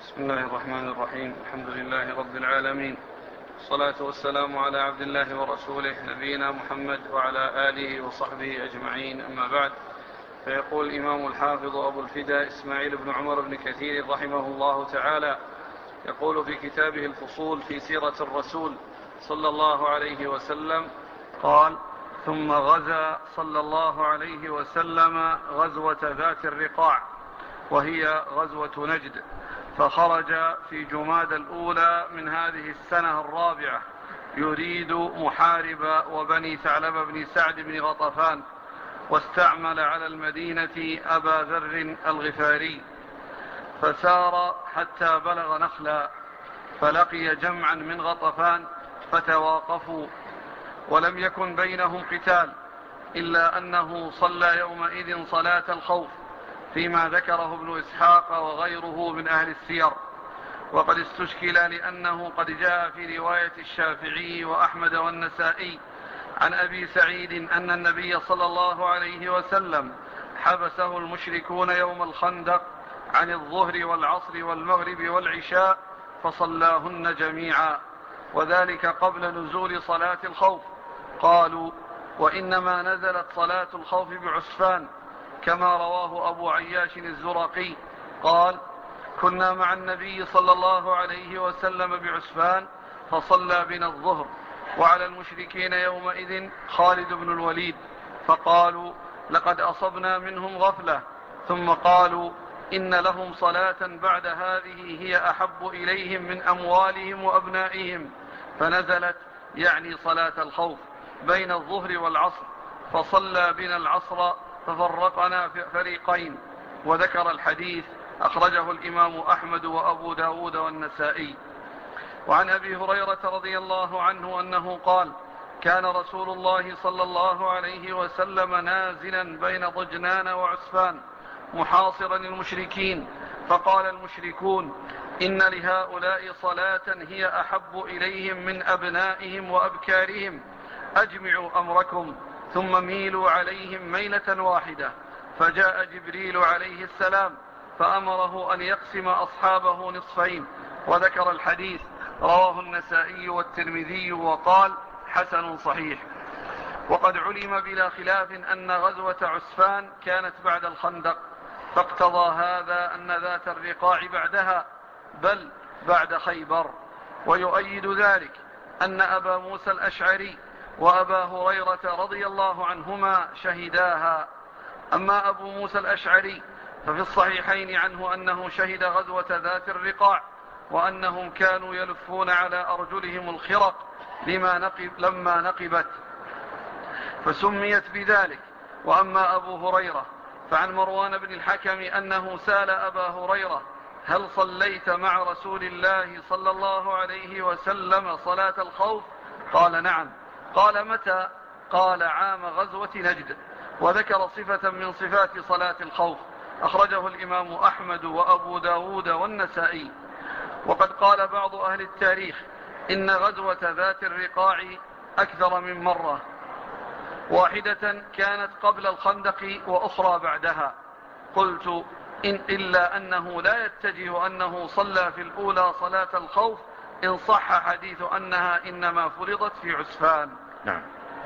بسم الله الرحمن الرحيم. الحمد لله رب العالمين، والصلاة والسلام على عبد الله ورسوله نبينا محمد وعلى آله وصحبه أجمعين، أما بعد. فيقول الإمام الحافظ أبو الفداء إسماعيل بن عمر بن كثير رحمه الله تعالى، يقول في كتابه الفصول في سيرة الرسول صلى الله عليه وسلم، قال: ثم غزا صلى الله عليه وسلم غزوة ذات الرقاع، وهي غزوة نجد، فخرج في جماد الأولى من هذه السنة الرابعة يريد محارب وبني ثعلب بن سعد بن غطفان، واستعمل على المدينة أبا ذر الغفاري، فسار حتى بلغ نخلا، فلقي جمعا من غطفان فتواقفوا، ولم يكن بينهم قتال، إلا أنه صلى يومئذ صلاة الخوف، فيما ذكره ابن إسحاق وغيره من أهل السير. وقد استشكل لأنه قد جاء في رواية الشافعي وأحمد والنسائي عن أبي سعيد أن النبي صلى الله عليه وسلم حبسه المشركون يوم الخندق عن الظهر والعصر والمغرب والعشاء فصلاهن جميعا، وذلك قبل نزول صلاة الخوف. قالوا: وإنما نزلت صلاة الخوف بعسفان، كما رواه أبو عياش الزرقي قال: كنا مع النبي صلى الله عليه وسلم بعسفان فصلى بنا الظهر، وعلى المشركين يومئذ خالد بن الوليد، فقالوا: لقد أصبنا منهم غفلة. ثم قالوا: إن لهم صلاة بعد هذه هي أحب إليهم من أموالهم وأبنائهم، فنزلت يعني صلاة الخوف بين الظهر والعصر، فصلى بنا العصر ففرقنا في فريقين. وذكر الحديث، أخرجه الإمام أحمد وأبو داود والنسائي. وعن أبي هريرة رضي الله عنه أنه قال: كان رسول الله صلى الله عليه وسلم نازلا بين ضجنان وعسفان محاصرا المشركين، فقال المشركون: إن لهؤلاء صلاة هي أحب إليهم من أبنائهم وأبكارهم، أجمعوا أمركم ثم ميلوا عليهم ميلة واحدة. فجاء جبريل عليه السلام فأمره أن يقسم أصحابه نصفين. وذكر الحديث، رواه النسائي والترمذي وقال: حسن صحيح. وقد علم بلا خلاف أن غزوة عسفان كانت بعد الخندق، فاقتضى هذا أن ذات الرقاع بعدها، بل بعد خيبر. ويؤيد ذلك أن أبا موسى الأشعري وأبا هريرة رضي الله عنهما شهداها. أما أبو موسى الأشعري ففي الصحيحين عنه أنه شهد غزوة ذات الرقاع، وأنهم كانوا يلفون على أرجلهم الخرق لما نقبت فسميت بذلك. وأما أبو هريرة فعن مروان بن الحكم أنه سأل أبا هريرة: هل صليت مع رسول الله صلى الله عليه وسلم صلاة الخوف؟ قال: نعم. قال: متى؟ قال: عام غزوة نجد. وذكر صفة من صفات صلاة الخوف، أخرجه الإمام أحمد وأبو داود والنسائي. وقد قال بعض أهل التاريخ إن غزوة ذات الرقاع أكثر من مرة، واحدة كانت قبل الخندق وأخرى بعدها. قلت: إلا أنه لا يتجه أنه صلى في الأولى صلاة الخوف، إن صح حديث أنها إنما فرضت في عسفان. نعم.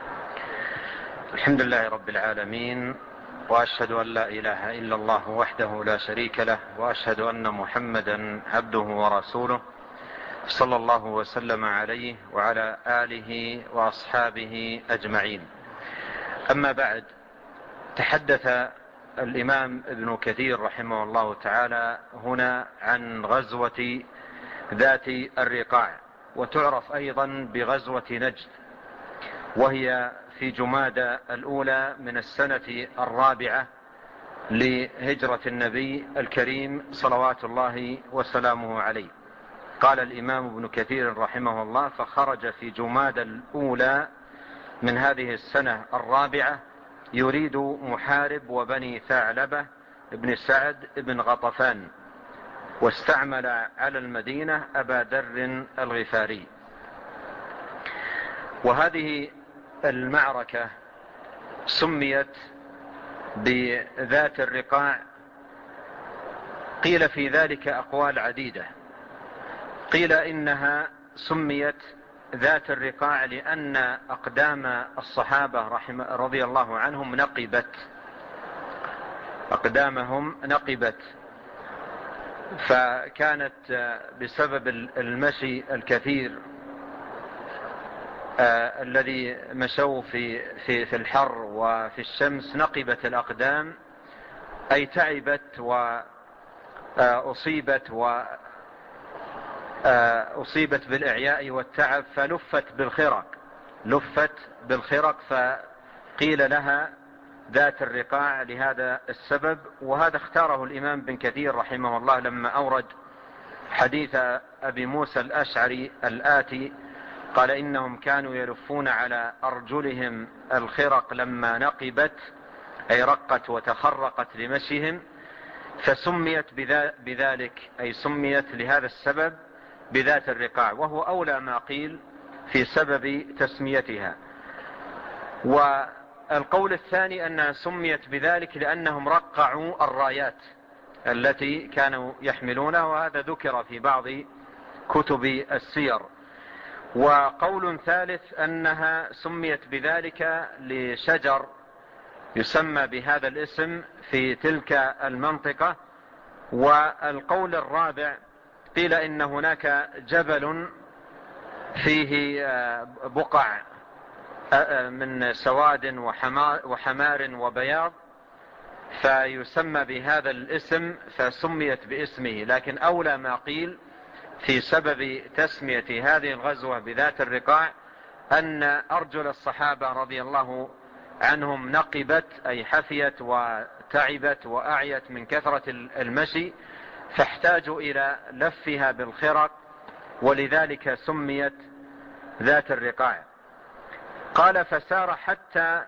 الحمد لله رب العالمين، وأشهد أن لا إله إلا الله وحده لا شريك له، وأشهد أن محمدا عبده ورسوله، صلى الله وسلم عليه وعلى آله وأصحابه أجمعين. أما بعد، تحدث الإمام ابن كثير رحمه الله تعالى هنا عن غزوة ذات الرقاع، وتعرف أيضا بغزوة نجد، وهي في جمادى الأولى من السنة الرابعة لهجرة النبي الكريم صلوات الله وسلامه عليه. قال الإمام ابن كثير رحمه الله: فخرج في جمادى الأولى من هذه السنة الرابعة يريد محارب وبني ثعلبة ابن سعد ابن غطفان، واستعمل على المدينة أبا ذر الغفاري. وهذه المعركة سميت بذات الرقاع قيل في ذلك أقوال عديدة. قيل إنها سميت ذات الرقاع لأن أقدام الصحابة رضي الله عنهم نقبت، أقدامهم نقبت، فكانت بسبب المشي الكثير الذي مشوا في الحر وفي الشمس نقبت الأقدام، أي تعبت وأصيبت بالإعياء والتعب، فلفت بالخرق، فقيل لها ذات الرقاع لهذا السبب. وهذا اختاره الإمام بن كثير رحمه الله لما أورد حديث أبي موسى الأشعري الآتي، قال إنهم كانوا يلفون على أرجلهم الخرق لما نقبت، أي رقت وتخرقت لمشيهم، فسميت بذلك، أي سميت لهذا السبب بذات الرقاع، وهو أولى ما قيل في سبب تسميتها. والقول الثاني أنها سميت بذلك لأنهم رقعوا الرايات التي كانوا يحملونها، وهذا ذكر في بعض كتب السير. وقول ثالث أنها سميت بذلك لشجر يسمى بهذا الاسم في تلك المنطقة. والقول الرابع قيل إن هناك جبل فيه بقع من سواد وحمار وبياض، فيسمى بهذا الاسم فسميت باسمه. لكن أولى ما قيل في سبب تسمية هذه الغزوة بذات الرقاع أن أرجل الصحابة رضي الله عنهم نقبت، أي حفيت وتعبت وأعيت من كثرة المشي، فاحتاجوا إلى لفها بالخرق، ولذلك سميت ذات الرقاع. قال فسار حتى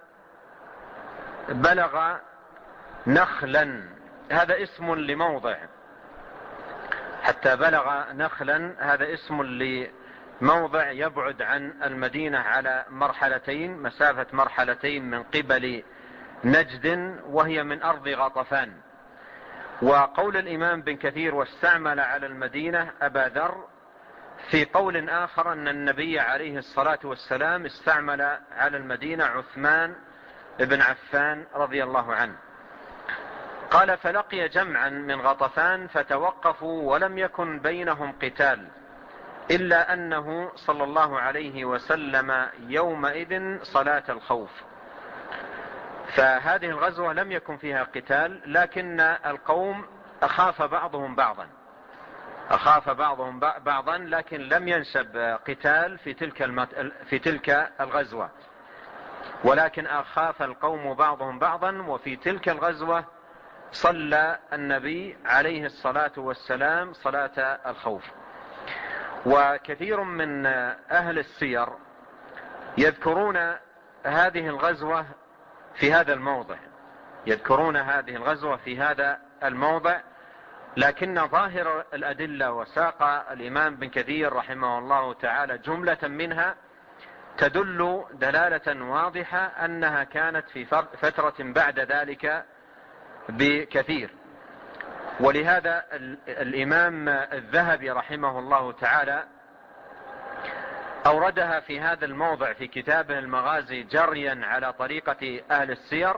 بلغ نخلا، هذا اسم لموضع، حتى بلغ نخلا هذا اسم لموضع يبعد عن المدينة على مرحلتين، مسافة مرحلتين من قبل نجد، وهي من أرض غطفان. وقول الإمام بن كثير واستعمل على المدينة أبا ذر، في قول آخر أن النبي عليه الصلاة والسلام استعمل على المدينة عثمان بن عفان رضي الله عنه. قال فلقي جمعا من غطفان فتوقفوا ولم يكن بينهم قتال، إلا أنه صلى الله عليه وسلم يومئذ صلاة الخوف. فهذه الغزوة لم يكن فيها قتال، لكن القوم أخاف بعضهم بعضا، لكن لم ينشب قتال في تلك الغزوة، ولكن أخاف القوم بعضهم بعضا. وفي تلك الغزوة صلى النبي عليه الصلاة والسلام صلاة الخوف. وكثير من أهل السير يذكرون هذه الغزوة في هذا الموضع، لكن ظاهر الأدلة وساق الإمام بن كثير رحمه الله تعالى جملة منها تدل دلالة واضحة أنها كانت في فترة بعد ذلك بكثير. ولهذا الإمام الذهبي رحمه الله تعالى أوردها في هذا الموضع في كتابه المغازي جريا على طريقة أهل السير،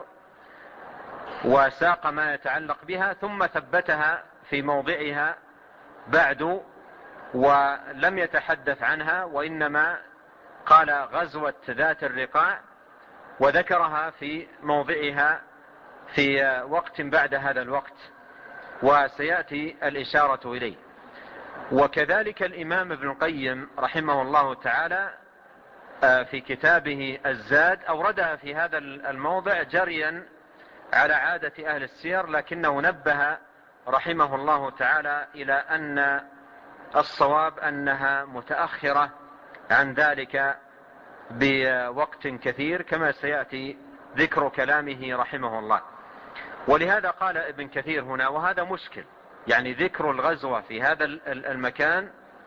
وساق ما يتعلق بها، ثم ثبتها في موضعها بعد ولم يتحدث عنها، وإنما قال غزوة ذات الرقاع، وذكرها في موضعها في وقت بعد هذا الوقت، وسيأتي الإشارة إليه. وكذلك الإمام ابن القيم رحمه الله تعالى في كتابه الزاد أوردها في هذا الموضع جريا على عادة أهل السير، لكنه نبه رحمه الله تعالى إلى أن الصواب أنها متأخرة عن ذلك بوقت كثير، كما سيأتي ذكر كلامه رحمه الله. ولهذا قال ابن كثير هنا، وهذا مشكل، يعني ذكر الغزوة في هذا المكان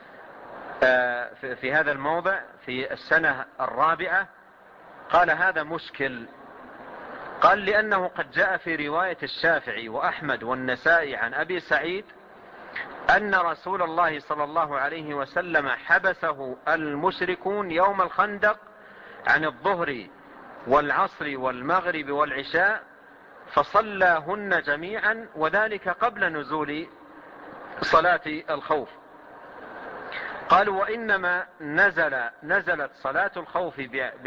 في هذا الموضع في السنة الرابعة، قال هذا مشكل. قال لأنه قد جاء في رواية الشافعي وأحمد والنسائي عن أبي سعيد أن رسول الله صلى الله عليه وسلم حبسه المشركون يوم الخندق عن الظهر والعصر والمغرب والعشاء فصلاهن جميعا، وذلك قبل نزول صلاة الخوف. قالوا وإنما نزلت صلاة الخوف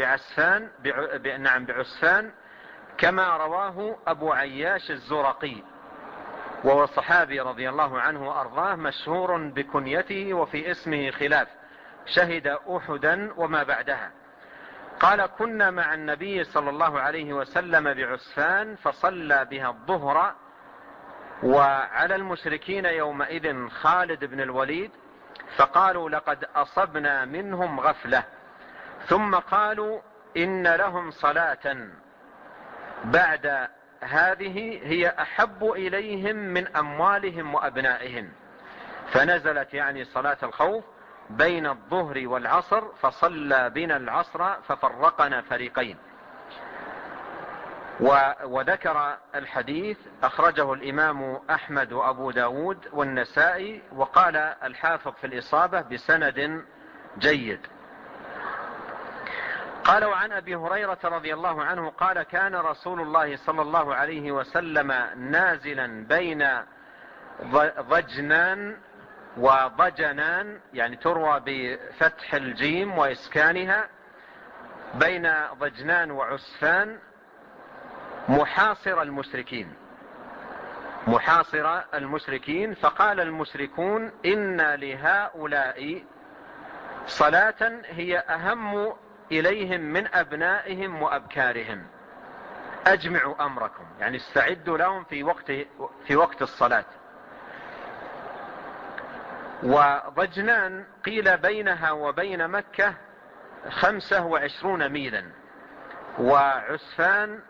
بعسفان كما رواه أبو عياش الزرقي، وهو الصحابي رضي الله عنه وأرضاه مشهور بكنيته وفي اسمه خلاف، شهد أحدا وما بعدها. قال كنا مع النبي صلى الله عليه وسلم بعسفان فصلى بها الظهر، وعلى المشركين يومئذ خالد بن الوليد، فقالوا لقد أصبنا منهم غفلة، ثم قالوا إن لهم صلاة بعد هذه هي أحب إليهم من أموالهم وأبنائهم، فنزلت يعني صلاة الخوف بين الظهر والعصر، فصلى بنا العصر ففرقنا فريقين. وذكر الحديث أخرجه الإمام أحمد وأبو داود والنسائي، وقال الحافظ في الإصابة بسند جيد. قالوا عن أبي هريرة رضي الله عنه قال كان رسول الله صلى الله عليه وسلم نازلا بين ضجنان وضجنان، يعني تروى بفتح الجيم وإسكانها، بين ضجنان وعسفان، محاصر المشركين، فقال المشركون إن لهؤلاء صلاة هي أهم إليهم من أبنائهم وأبكارهم، أجمعوا أمركم، يعني استعدوا لهم في وقت الصلاة. وضجنان قيل بينها وبين مكة 25 ميلا، وعسفان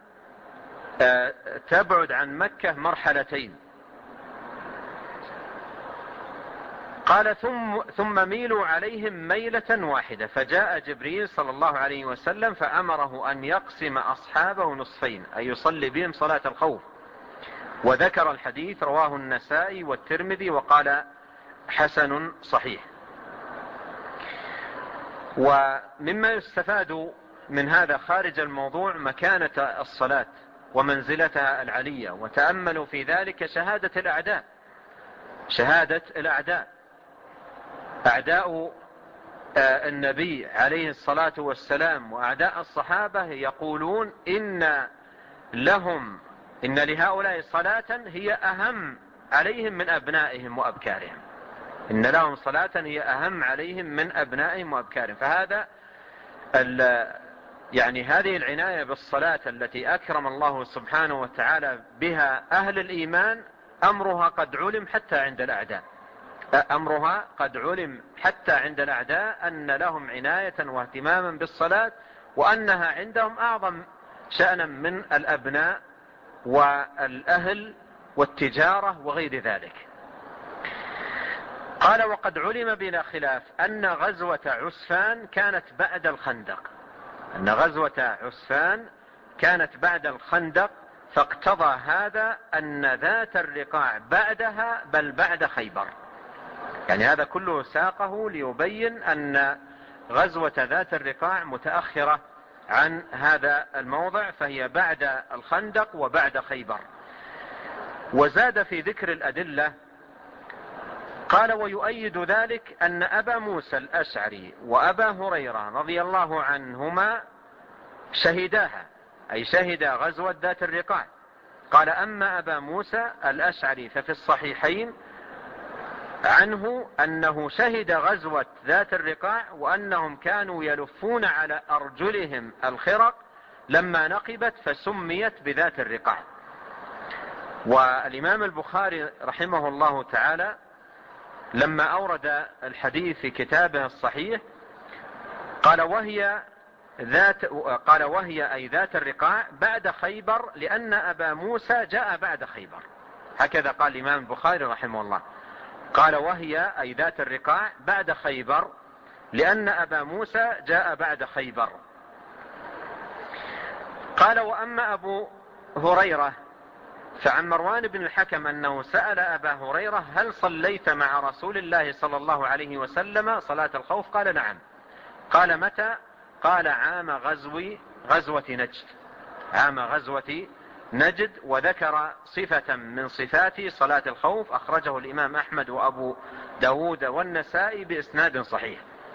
تبعد عن مكة مرحلتين. قال ثم ميلوا عليهم ميلة واحدة، فجاء جبريل صلى الله عليه وسلم فأمره أن يقسم أصحابه نصفين، أي يصلي بهم صلاة الخوف. وذكر الحديث رواه النسائي والترمذي وقال حسن صحيح. ومما يستفاد من هذا خارج الموضوع مكانة الصلاة ومنزلتها العلية، وتأملوا في ذلك شهادة الأعداء، أعداء النبي عليه الصلاة والسلام وأعداء الصحابة يقولون إن لهؤلاء صلاة هي أهم عليهم من أبنائهم وأبكارهم، إن لهم صلاة هي أهم عليهم من أبنائهم وأبكارهم. فهذا يعني هذه العناية بالصلاة التي أكرم الله سبحانه وتعالى بها أهل الإيمان أمرها قد علم حتى عند الأعداء أن لهم عناية واهتماما بالصلاة، وأنها عندهم أعظم شأنا من الأبناء والأهل والتجارة وغير ذلك. قال وقد علم بلا خلاف أن غزوة عسفان كانت بعد الخندق، فاقتضى هذا أن ذات الرقاع بعدها بل بعد خيبر. يعني هذا كله ساقه ليبين أن غزوة ذات الرقاع متأخرة عن هذا الموضع، فهي بعد الخندق وبعد خيبر. وزاد في ذكر الأدلة قال ويؤيد ذلك أن أبا موسى الأشعري وأبا هريرة رضي الله عنهما شهداها، أي شهد غزوة ذات الرقاع. قال أما أبا موسى الأشعري ففي الصحيحين عنه أنه شهد غزوة ذات الرقاع، وأنهم كانوا يلفون على أرجلهم الخرق لما نقبت فسميت بذات الرقاع. والإمام البخاري رحمه الله تعالى لما أورد الحديث في كتابه الصحيح قال وهي أي ذات الرقاع بعد خيبر، لأن أبا موسى جاء بعد خيبر. هكذا قال الإمام البخاري رحمه الله، قال وهي أي ذات الرقاع بعد خيبر لأن أبا موسى جاء بعد خيبر. قال وأما أبو هريرة فعن مروان بن الحكم أنه سأل أبا هريرة: هل صليت مع رسول الله صلى الله عليه وسلم صلاة الخوف؟ قال: نعم. قال: متى؟ قال: عام غزوة نجد، عام غزوة نجد. وذكر صفة من صفات صلاة الخوف أخرجه الإمام أحمد وأبو داود والنسائي بإسناد صحيح.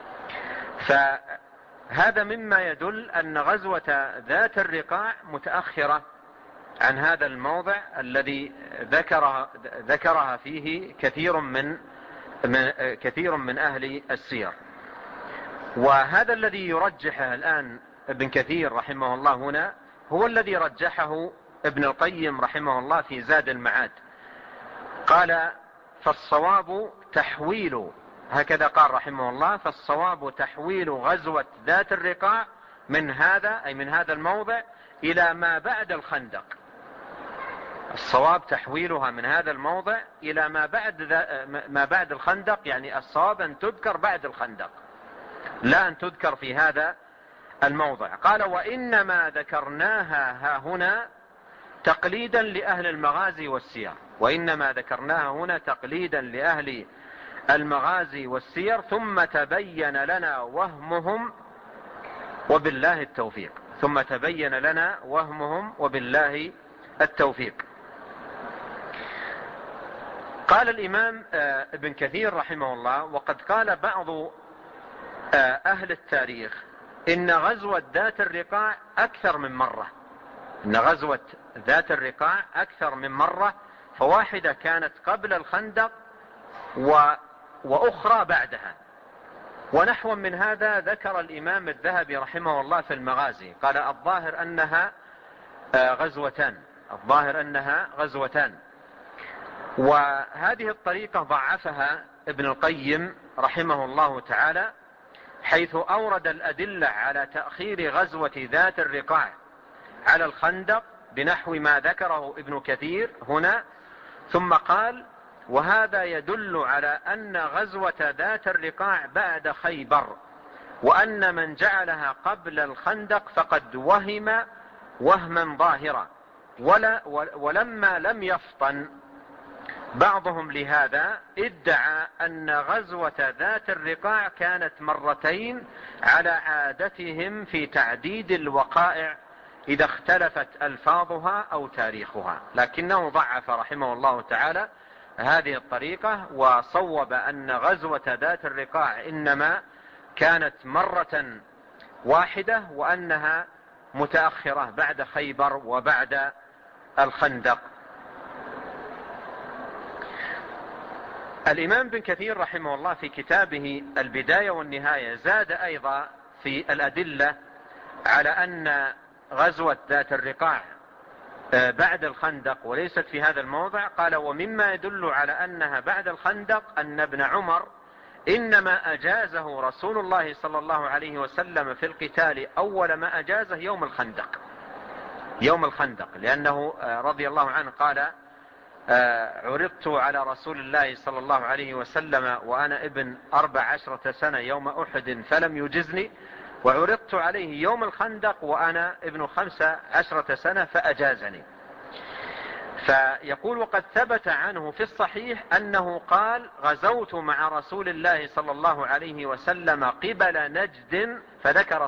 فهذا مما يدل أن غزوة ذات الرقاع متأخرة عن هذا الموضع الذي ذكرها فيه كثير من أهل السير. وهذا الذي يرجحه الآن ابن كثير رحمه الله هنا هو الذي رجحه ابن القيم رحمه الله في زاد المعاد. قال: فالصواب تحويل، هكذا قال رحمه الله: فالصواب تحويل غزوة ذات الرقاع من هذا الموضع إلى ما بعد الخندق. الصواب تحويلها من هذا الموضع إلى ما بعد الخندق، يعني الصواب أن تذكر بعد الخندق لا أن تذكر في هذا الموضع. قال: وإنما ذكرناها ها هنا تقليدا لأهل المغازي والسير، وإنما ذكرناها هنا تقليدا لأهل المغازي والسير، ثم تبين لنا وهمهم وبالله التوفيق. ثم تبين لنا وهمهم وبالله التوفيق. قال الإمام ابن كثير رحمه الله: وقد قال بعض أهل التاريخ إن غزوة ذات الرقاع أكثر من مرة، إن غزوة ذات الرقاع أكثر من مرة، فواحدة كانت قبل الخندق وأخرى بعدها. ونحو من هذا ذكر الإمام الذهبي رحمه الله في المغازي، قال: الظاهر أنها غزوتان. وهذه الطريقة ضعفها ابن القيم رحمه الله تعالى، حيث أورد الأدلة على تأخير غزوة ذات الرقاع على الخندق بنحو ما ذكره ابن كثير هنا، ثم قال: وهذا يدل على أن غزوة ذات الرقاع بعد خيبر، وأن من جعلها قبل الخندق فقد وهم وهما ظاهرا، ولما لم يفطن بعضهم لهذا ادعى أن غزوة ذات الرقاع كانت مرتين على عادتهم في تعديد الوقائع إذا اختلفت ألفاظها أو تاريخها. لكنه ضعف رحمه الله تعالى هذه الطريقة، وصوب أن غزوة ذات الرقاع إنما كانت مرة واحدة، وأنها متأخرة بعد خيبر وبعد الخندق. الإمام بن كثير رحمه الله في كتابه البداية والنهاية زاد أيضا في الأدلة على أن غزوة ذات الرقاع بعد الخندق وليست في هذا الموضع. قال: ومما يدل على أنها بعد الخندق أن ابن عمر إنما أجازه رسول الله صلى الله عليه وسلم في القتال أول ما أجازه يوم الخندق، لأنه رضي الله عنه قال: عرضت على رسول الله صلى الله عليه وسلم وأنا ابن 14 سنة يوم أحد فلم يجزني، وعرضت عليه يوم الخندق وأنا ابن 15 سنة فأجازني. فيقول: وقد ثبت عنه في الصحيح أنه قال: غزوت مع رسول الله صلى الله عليه وسلم قبل نجد فذكر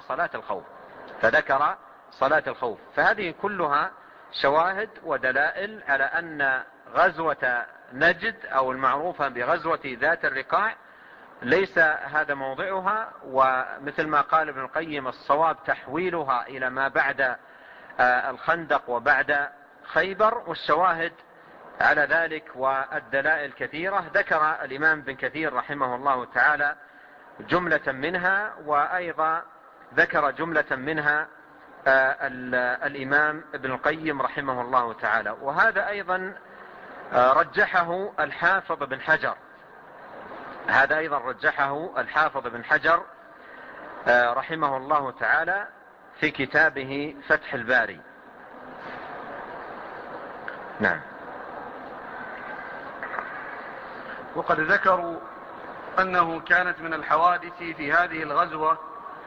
صلاة الخوف. فهذه كلها شواهد ودلائل على أن غزوة نجد أو المعروفة بغزوة ذات الرقاع ليس هذا موضعها، ومثل ما قال ابن القيم الصواب تحويلها إلى ما بعد الخندق وبعد خيبر. والشواهد على ذلك والدلائل كثيرة، ذكر الإمام بن كثير رحمه الله تعالى جملة منها، وأيضا ذكر جملة منها الإمام ابن القيم رحمه الله تعالى. وهذا أيضا رجحه الحافظ بن حجر رحمه الله تعالى في كتابه فتح الباري. نعم. وقد ذكروا أنه كانت من الحوادث في هذه الغزوة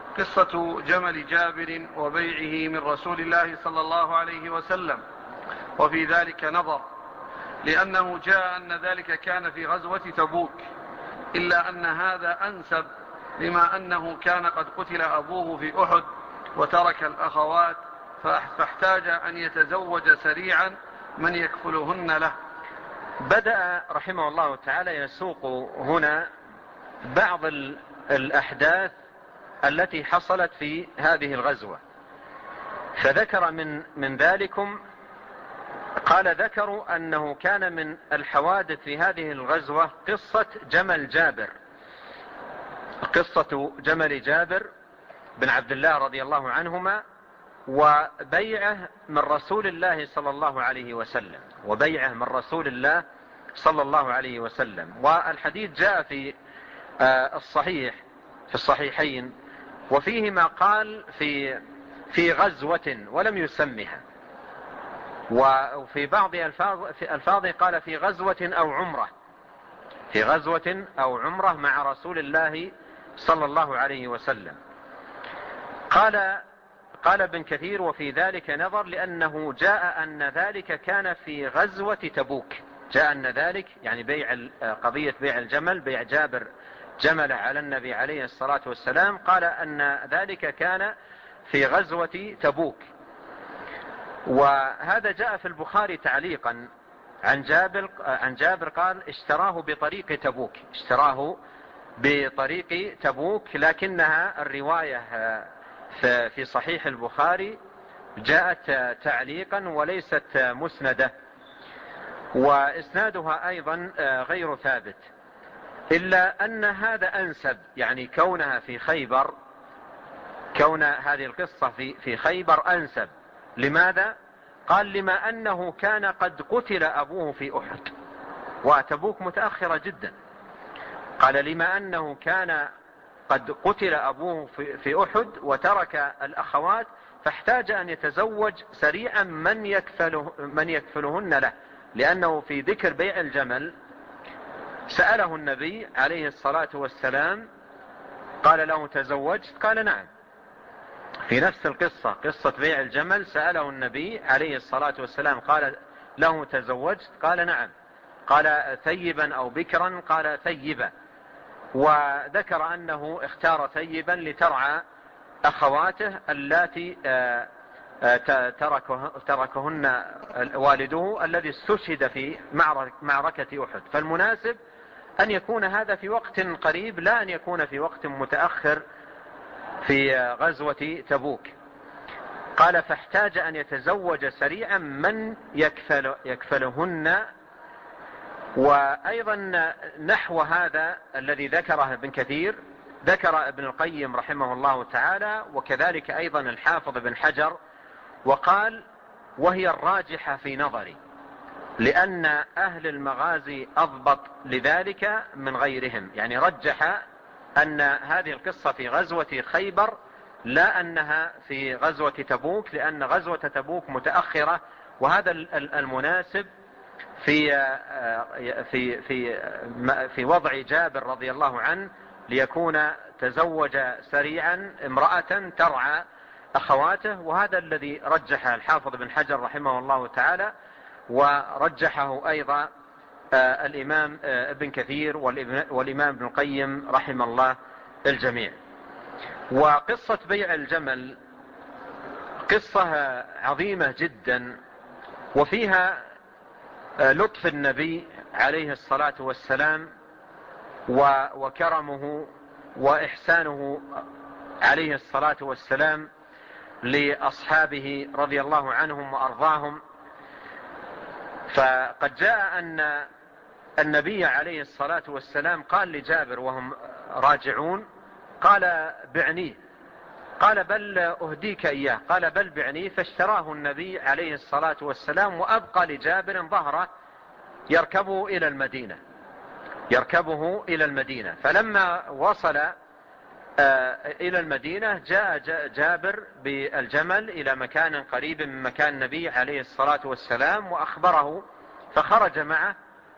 قصة جمل جابر وبيعه من رسول الله صلى الله عليه وسلم، وفي ذلك نظر، لأنه جاء أن ذلك كان في غزوة تبوك، إلا أن هذا أنسب لما أنه كان قد قتل أبوه في أحد وترك الأخوات، فاحتاج أن يتزوج سريعا من يكفلهن له. بدأ رحمه الله تعالى يسوق هنا بعض الأحداث التي حصلت في هذه الغزوة، فذكر من ذلكم قال ذكروا أنه كان من الحوادث في هذه الغزوة قصة جمل جابر بن عبد الله رضي الله عنهما، وبيعه من رسول الله صلى الله عليه وسلم. والحديث جاء في الصحيحين، وفيه ما قال في غزوة ولم يسمها، وفي بعض ألفاظه قال في غزوة أو عمرة مع رسول الله صلى الله عليه وسلم. قال ابن كثير وفي ذلك نظر، لأنه جاء أن ذلك كان في غزوة تبوك، جاء أن ذلك يعني قضية بيع الجمل، بيع جابر جمل على النبي عليه الصلاة والسلام، قال أن ذلك كان في غزوة تبوك. وهذا جاء في البخاري تعليقا عن جابر قال اشتراه بطريق تبوك، لكنها الرواية في صحيح البخاري جاءت تعليقا وليست مسندة، وإسنادها أيضا غير ثابت، إلا أن هذا أنسب، يعني كون هذه القصة في خيبر أنسب. لماذا؟ قال لما أنه كان قد قتل أبوه في أحد، وتبوك متأخرة جدا. قال لما أنه كان قد قتل أبوه في أحد وترك الأخوات، فاحتاج أن يتزوج سريعا من يكفلهن له، لأنه في ذكر بيع الجمل سأله النبي عليه الصلاة والسلام، قال له تزوجت؟ قال نعم. في نفس القصة، قصة بيع الجمل، سأله النبي عليه الصلاة والسلام قال له تزوجت؟ قال نعم. قال ثيبا أو بكرا؟ قال ثيبا. وذكر أنه اختار ثيبا لترعى أخواته اللاتي تركهن والده الذي استشهد في معركة أحد. فالمناسب أن يكون هذا في وقت قريب، لا أن يكون في وقت متأخر في غزوة تبوك. قال فاحتاج أن يتزوج سريعا من يكفلهن. وأيضا نحو هذا الذي ذكره ابن كثير ذكر ابن القيم رحمه الله تعالى، وكذلك أيضا الحافظ بن حجر، وقال وهي الراجحة في نظري، لأن أهل المغازي أضبط لذلك من غيرهم، يعني رجح أن هذه القصة في غزوة خيبر لا أنها في غزوة تبوك، لأن غزوة تبوك متأخرة، وهذا المناسب في وضع جابر رضي الله عنه، ليكون تزوج سريعا امرأة ترعى أخواته. وهذا الذي رجح الحافظ بن حجر رحمه الله تعالى، ورجحه أيضا الإمام ابن كثير والإمام ابن القيم رحمه الله الجميع. وقصة بيع الجمل قصة عظيمة جدا، وفيها لطف النبي عليه الصلاة والسلام وكرمه وإحسانه عليه الصلاة والسلام لأصحابه رضي الله عنهم وأرضاهم. فقد جاء أن النبي عليه الصلاة والسلام قال لجابر وهم راجعون، قال بعنيه، قال بل أهديك إياه، قال بل بعنيه. فاشتراه النبي عليه الصلاة والسلام، وأبقى لجابر ظهره يركبه إلى المدينة. فلما وصل إلى المدينة جاء جابر بالجمل إلى مكان قريب من مكان النبي عليه الصلاة والسلام وأخبره، فخرج معه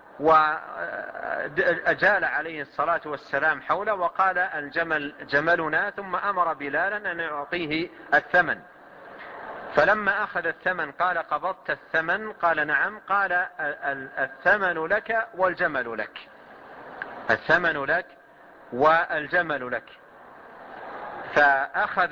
وأجال عليه الصلاة والسلام حوله وقال الجمل جملنا، ثم أمر بلالا أن يعطيه الثمن. فلما أخذ الثمن قال قبضت الثمن؟ قال نعم. قال الثمن لك والجمل لك، الثمن لك والجمل لك. فأخذ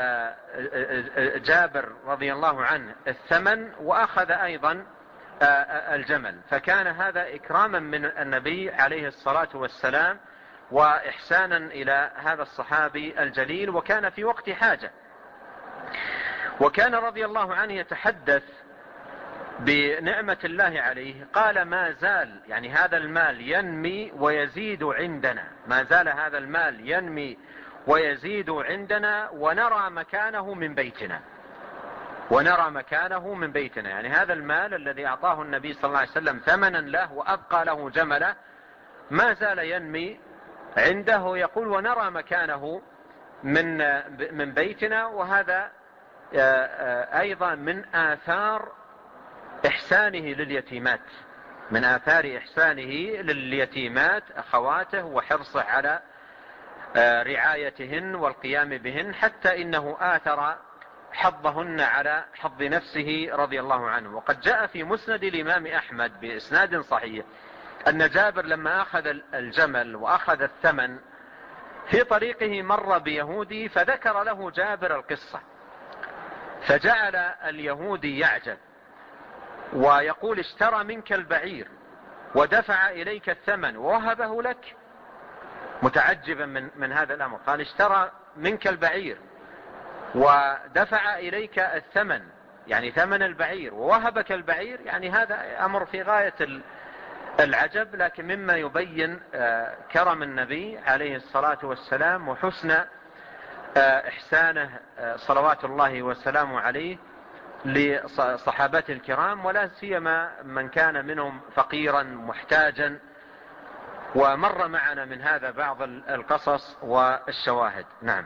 جابر رضي الله عنه الثمن وأخذ أيضا الجمل، فكان هذا إكراما من النبي عليه الصلاة والسلام وإحسانا إلى هذا الصحابي الجليل، وكان في وقت حاجة. وكان رضي الله عنه يتحدث بنعمة الله عليه، قال ما زال يعني هذا المال ينمي ويزيد عندنا، ما زال هذا المال ينمي ويزيد عندنا ونرى مكانه من بيتنا، ونرى مكانه من بيتنا. يعني هذا المال الذي أعطاه النبي صلى الله عليه وسلم ثمنا له وأبقى له جمله ما زال ينمي عنده، يقول ونرى مكانه من بيتنا. وهذا أيضا من آثار إحسانه لليتيمات، من آثار إحسانه لليتيمات أخواته وحرصه على رعايتهن والقيام بهن، حتى إنه آثر حظهن على حظ نفسه رضي الله عنه. وقد جاء في مسند الإمام أحمد بإسناد صحيح أن جابر لما أخذ الجمل وأخذ الثمن في طريقه مر بيهودي فذكر له جابر القصة، فجعل اليهودي يعجب ويقول اشترى منك البعير ودفع إليك الثمن ووهبه لك، متعجبا من هذا الأمر. قال اشترى منك البعير ودفع إليك الثمن، يعني ثمن البعير، ووهبك البعير، يعني هذا أمر في غاية العجب، لكن مما يبين كرم النبي عليه الصلاة والسلام وحسن إحسانه صلوات الله وسلامه عليه لصحابته الكرام، ولا سيما من كان منهم فقيرا محتاجا. ومر معنا من هذا بعض القصص والشواهد. نعم.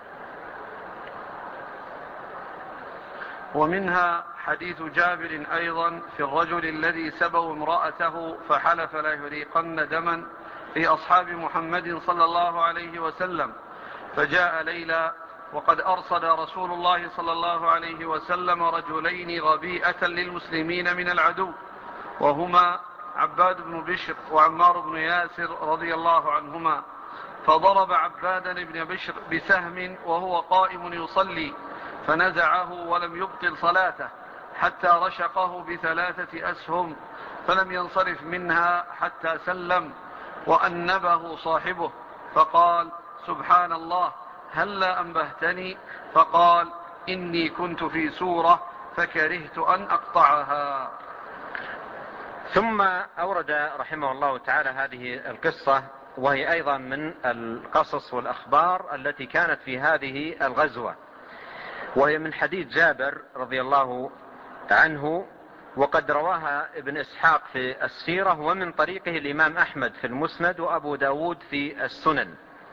ومنها حديث جابر أيضا في الرجل الذي سبوا امرأته فحلف لا يريقن دما في أصحاب محمد صلى الله عليه وسلم، فجاء ليلى وقد أرصد رسول الله صلى الله عليه وسلم رجلين غبيئة للمسلمين من العدو، وهما عباد بن بشر وعمار بن ياسر رضي الله عنهما، فضرب عبادا بن بشر بسهم وهو قائم يصلي فنزعه ولم يبطل صلاته حتى رشقه ب3 أسهم، فلم ينصرف منها حتى سلم، وأنبه صاحبه فقال سبحان الله هلا أنبهتني؟ فقال إني كنت في سورة فكرهت أن أقطعها. ثم أورد رحمه الله تعالى هذه القصة، وهي أيضا من القصص والأخبار التي كانت في هذه الغزوة، وهي من حديث جابر رضي الله عنه، وقد رواها ابن إسحاق في السيرة، ومن طريقه الإمام أحمد في المسند وأبو داود في السنن،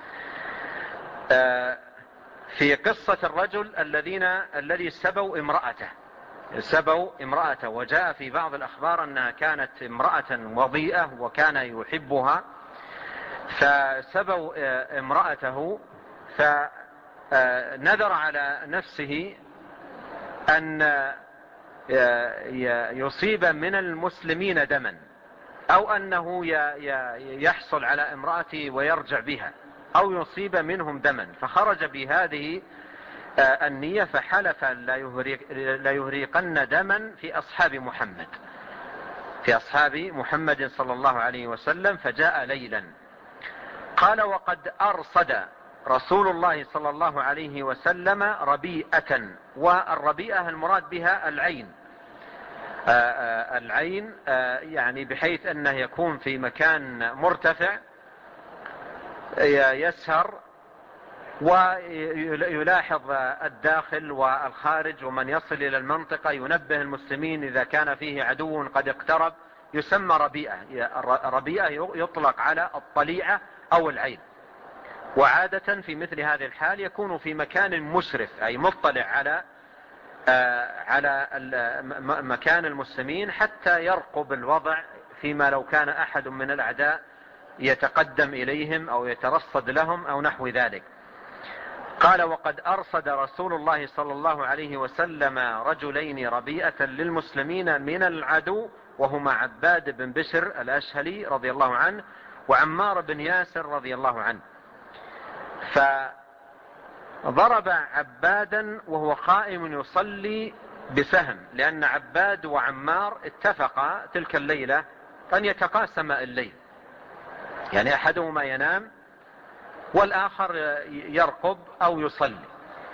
في قصة الرجل الذي سبوا امرأته. وجاء في بعض الأخبار أنها كانت امرأة وضيئة وكان يحبها، فسبوا امرأته، فنذر على نفسه أن يصيب من المسلمين دما، أو أنه يحصل على امرأته ويرجع بها، أو يصيب منهم دما، فخرج بهذه النية فحلف لا يهريقن دما في أصحاب محمد صلى الله عليه وسلم. فجاء ليلا، قال وقد أرصد رسول الله صلى الله عليه وسلم ربيئة، والربيئة المراد بها العين، يعني بحيث أنه يكون في مكان مرتفع يسهر ويلاحظ الداخل والخارج، ومن يصل إلى المنطقة ينبه المسلمين إذا كان فيه عدو قد اقترب، يسمى ربيئة. ربيئة يطلق على الطليعة أو العين، وعادة في مثل هذه الحال يكون في مكان مشرف، أي مطلع على مكان المسلمين حتى يرقب الوضع، فيما لو كان أحد من الأعداء يتقدم إليهم أو يترصد لهم أو نحو ذلك. قال: وقد أرصد رسول الله صلى الله عليه وسلم رجلين ربيئة للمسلمين من العدو، وهما عباد بن بشر الأشهلي رضي الله عنه وعمار بن ياسر رضي الله عنه. فضرب عبادا وهو قائم يصلي بسهم، لأن عباد وعمار اتفقا تلك الليلة أن يتقاسم الليل، يعني أحدهما ينام والآخر يرقب أو يصلي.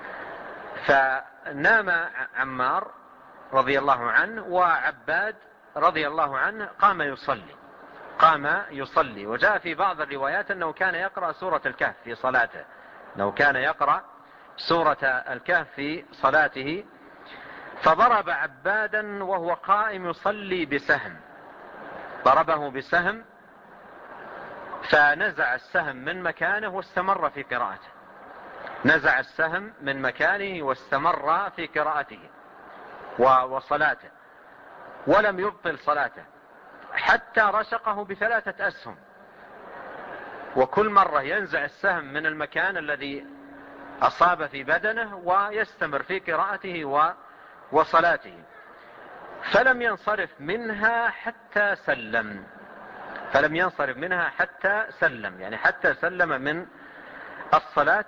فنام عمار رضي الله عنه، وعباد رضي الله عنه قام يصلي. وجاء في بعض الروايات أنه كان يقرأ سورة الكهف في صلاته، أنه كان يقرأ سورة الكهف في صلاته. فضرب عبادا وهو قائم يصلي بسهم، ضربه بسهم فنزع السهم من مكانه واستمر في قراءته، نزع السهم من مكانه واستمر في قراءته وصلاته، ولم يبطل صلاته حتى رشقه ب3 أسهم، وكل مرة ينزع السهم من المكان الذي أصاب في بدنه ويستمر في قراءته وصلاته. فلم ينصرف منها حتى سلم، يعني حتى سلم من الصلاة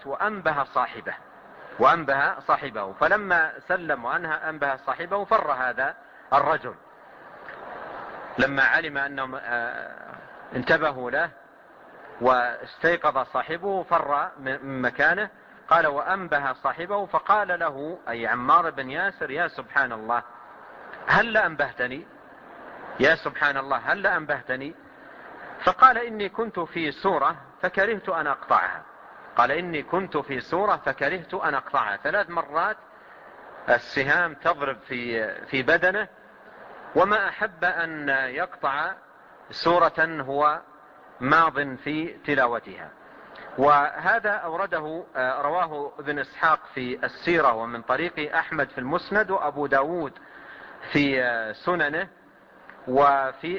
وأنبه صاحبه. فلما سلم وأنبه صاحبه فر هذا الرجل، لما علم أنهم انتبهوا له واستيقظ صاحبه فر من مكانه. قال: وأنبه صاحبه فقال له، أي عمار بن ياسر: يا سبحان الله، هل أنبهتني؟ يا سبحان الله، هل أنبهتني؟ فقال: إني كنت في سورة فكرهت أن أقطعها. قال: إني كنت في سورة فكرهت أن أقطعها. 3 مرات السهام تضرب في بدنه، وما أحب أن يقطع سورة هو ماض في تلاوتها. وهذا أورده رواه ابن إسحاق في السيرة ومن طريق أحمد في المسند، وأبو داود في سننه. وفي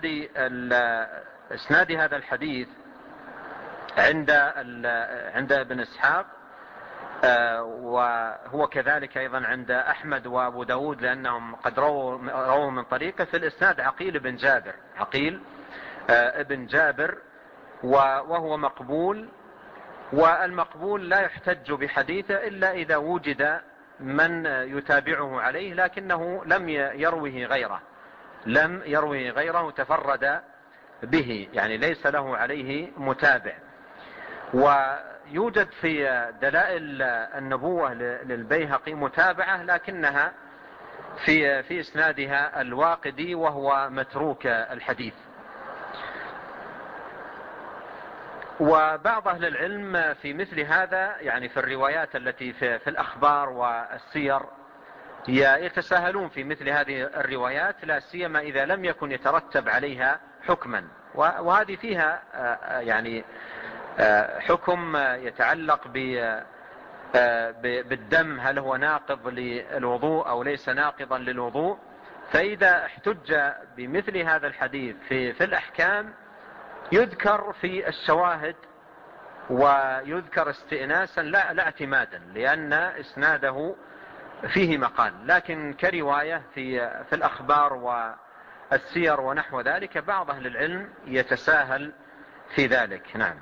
إسناد هذا الحديث عند ابن إسحاق، وهو كذلك أيضا عند أحمد وأبو داود، لأنهم قد رووا من طريقه. في الإسناد عقيل ابن جابر، وهو مقبول، والمقبول لا يحتج بحديثه إلا إذا وجد من يتابعه عليه، لكنه لم يروه غيره، تفرد به، يعني ليس له عليه متابع. ويوجد في دلائل النبوة للبيهقي متابعة، لكنها في إسنادها الواقدي، وهو متروك الحديث. وبعض أهل العلم في مثل هذا، يعني في الروايات التي في الأخبار والسير، يتساهلون في مثل هذه الروايات، لا سيما إذا لم يكن يترتب عليها حكما. وهذه فيها يعني حكم يتعلق بالدم، هل هو ناقض للوضوء أو ليس ناقضا للوضوء. فإذا احتج بمثل هذا الحديث في الأحكام، يذكر في الشواهد ويذكر استئناسا لا اعتمادا، لأن إسناده فيه مقال. لكن كرواية في الأخبار والسير ونحو ذلك، بعض أهل العلم يتساهل في ذلك. نعم.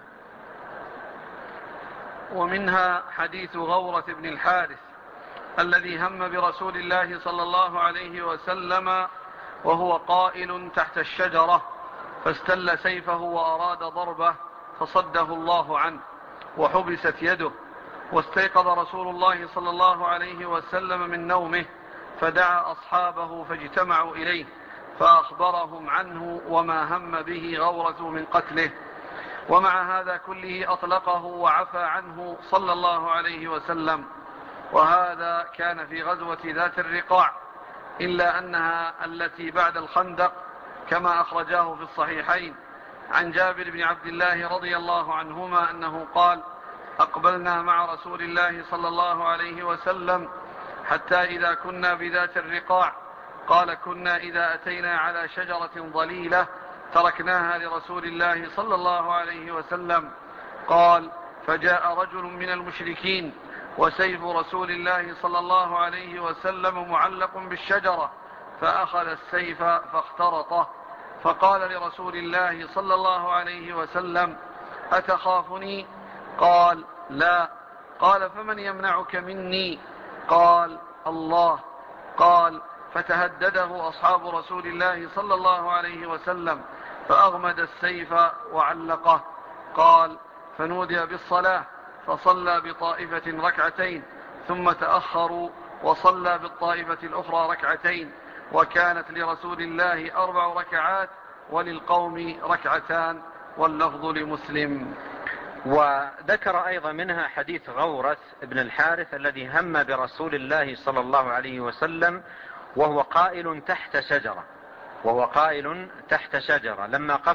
ومنها حديث غورة بن الحارث الذي هم برسول الله صلى الله عليه وسلم وهو قائل تحت الشجرة، فاستل سيفه وأراد ضربه فصده الله عنه وحبست يده، واستيقظ رسول الله صلى الله عليه وسلم من نومه، فدعا أصحابه فاجتمعوا إليه فأخبرهم عنه وما هم به غورة من قتله. ومع هذا كله أطلقه وعفى عنه صلى الله عليه وسلم. وهذا كان في غزوة ذات الرقاع، إلا أنها التي بعد الخندق، كما أخرجاه في الصحيحين عن جابر بن عبد الله رضي الله عنهما أنه قال: أقبلنا مع رسول الله صلى الله عليه وسلم حتى إذا كنا بذات الرقاع، قال: كنا إذا أتينا على شجرة ضليلة تركناها لرسول الله صلى الله عليه وسلم. قال: فجاء رجل من المشركين وسيف رسول الله صلى الله عليه وسلم معلق بالشجرة، فأخذ السيف فاخترطه، فقال لرسول الله صلى الله عليه وسلم: أتخافني؟ قال: لا. قال: فمن يمنعك مني؟ قال: الله. قال: فتهدده أصحاب رسول الله صلى الله عليه وسلم فأغمد السيف وعلقه. قال: فنودي بالصلاة فصلى بطائفة ركعتين، ثم تأخروا وصلى بالطائفة الأخرى ركعتين، وكانت لرسول الله 4 ركعات وللقوم ركعتان، واللفظ لمسلم. وذكر أيضا منها حديث غورث بن الحارث الذي هم برسول الله صلى الله عليه وسلم وهو قائل تحت شجرة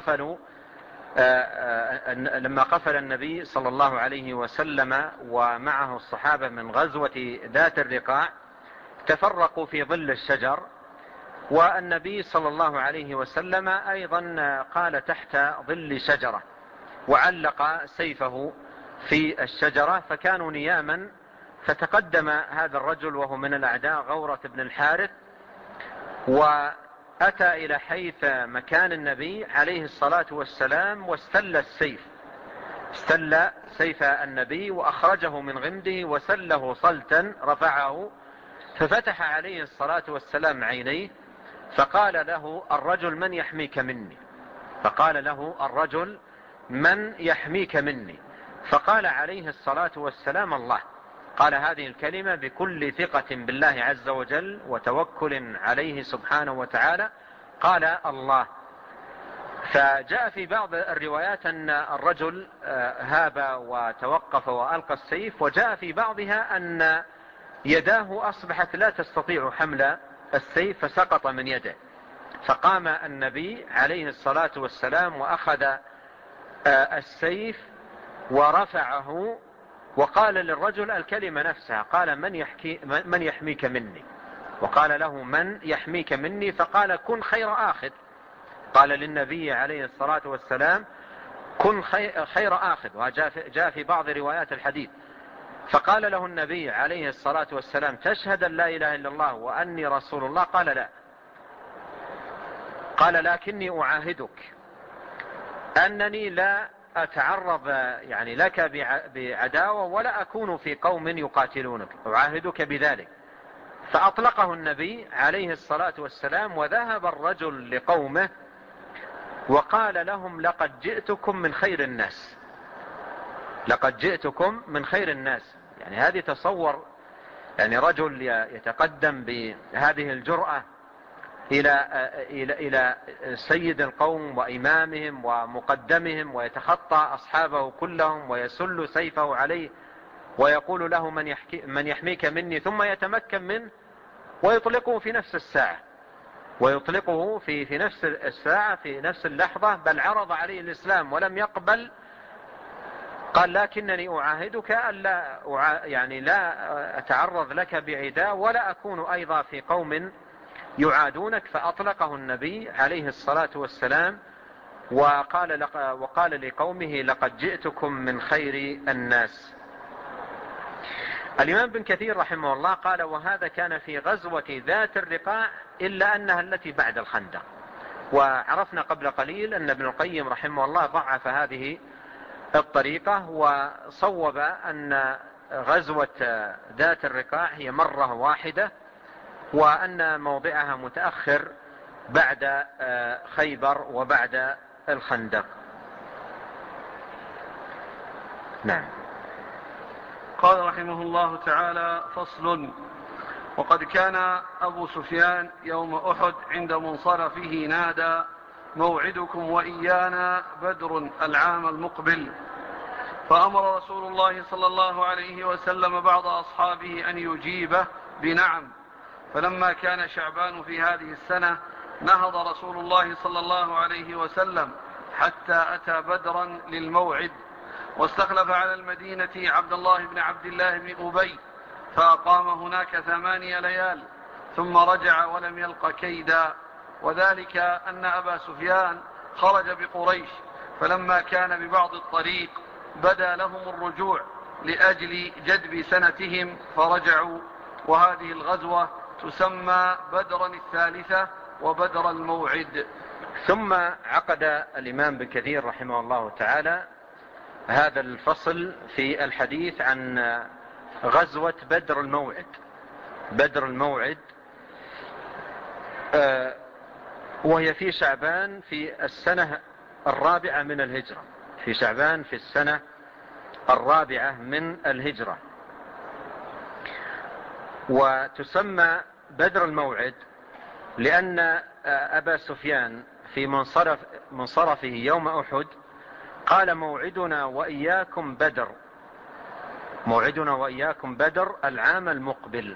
لما قفل النبي صلى الله عليه وسلم ومعه الصحابة من غزوة ذات الرقاع، تفرقوا في ظل الشجر، والنبي صلى الله عليه وسلم أيضا قال تحت ظل شجرة، وعلق سيفه في الشجرة، فكانوا نياما. فتقدم هذا الرجل وهو من الأعداء غورة بن الحارث، وأتى إلى حيث مكان النبي عليه الصلاة والسلام واستل سيف النبي وأخرجه من غمده وسله صلتا رفعه، ففتح عليه الصلاة والسلام عينيه، فقال له الرجل: من يحميك مني؟ فقال عليه الصلاة والسلام: الله. قال هذه الكلمة بكل ثقة بالله عز وجل وتوكل عليه سبحانه وتعالى، قال الله. فجاء في بعض الروايات أن الرجل هاب وتوقف وألقى السيف، وجاء في بعضها أن يداه أصبحت لا تستطيع حمل السيف فسقط من يده، فقام النبي عليه الصلاة والسلام وأخذ السيف ورفعه، وقال للرجل الكلمة نفسها، قال: من يحميك مني؟ وقال له: من يحميك مني؟ فقال: كن خير آخذ. قال للنبي عليه الصلاة والسلام: كن خير آخذ. وجاء في بعض روايات الحديث. فقال له النبي عليه الصلاة والسلام: تشهد أن لا إله إلا الله وأني رسول الله؟ قال: لا. قال: لكني أعاهدك أنني لا أتعرض لك بعداوة ولا أكون في قوم يقاتلونك، أعاهدك بذلك. فأطلقه النبي عليه الصلاة والسلام، وذهب الرجل لقومه وقال لهم: لقد جئتكم من خير الناس. هذه تصور رجل يتقدم بهذه الجرأة إلى سيد القوم وإمامهم ومقدمهم، ويتخطى أصحابه كلهم ويسل سيفه عليه ويقول له: من يحميك مني؟ ثم يتمكن منه ويطلقه في نفس الساعة في نفس اللحظة، بل عرض عليه الإسلام ولم يقبل. قال: لكنني أعاهدك ألا لا أتعرض لك بعداء ولا أكون أيضا في قوم يعادونك. فأطلقه النبي عليه الصلاة والسلام وقال لقومه: لقد جئتكم من خير الناس. الإمام بن كثير رحمه الله قال: وهذا كان في غزوة ذات الرقاع، إلا أنها التي بعد الخندق. وعرفنا قبل قليل أن ابن القيم رحمه الله ضعف هذه الطريقة، وصوب أن غزوة ذات الرقاع هي مرة واحدة، وأن موضعها متأخر بعد خيبر وبعد الخندق. نعم. قال رحمه الله تعالى: فصل. وقد كان أبو سفيان يوم أحد عند منصرفه نادى: موعدكم وإيانا بدر العام المقبل. فأمر رسول الله صلى الله عليه وسلم بعض أصحابه أن يجيبه بنعم. فلما كان شعبان في هذه السنة نهض رسول الله صلى الله عليه وسلم حتى أتى بدرا للموعد، واستخلف على المدينة عبد الله بن عبد الله بن أبي، فأقام هناك 8 ليال، ثم رجع ولم يلق كيدا. وذلك أن أبا سفيان خرج بقريش، فلما كان ببعض الطريق بدا لهم الرجوع، لأجل جدب سنتهم فرجعوا. وهذه الغزوة تسمى بدرا الثالثة وبدر الموعد. ثم عقد الإمام ابن كثير رحمه الله تعالى هذا الفصل في الحديث عن غزوة بدر الموعد. بدر الموعد وهي في شعبان في السنة الرابعة من الهجرة. في شعبان في السنة الرابعة من الهجرة. وتسمى بدر الموعد لأن أبا سفيان في منصرفه يوم أحد قال موعدنا وإياكم بدر، موعدنا وإياكم بدر العام المقبل.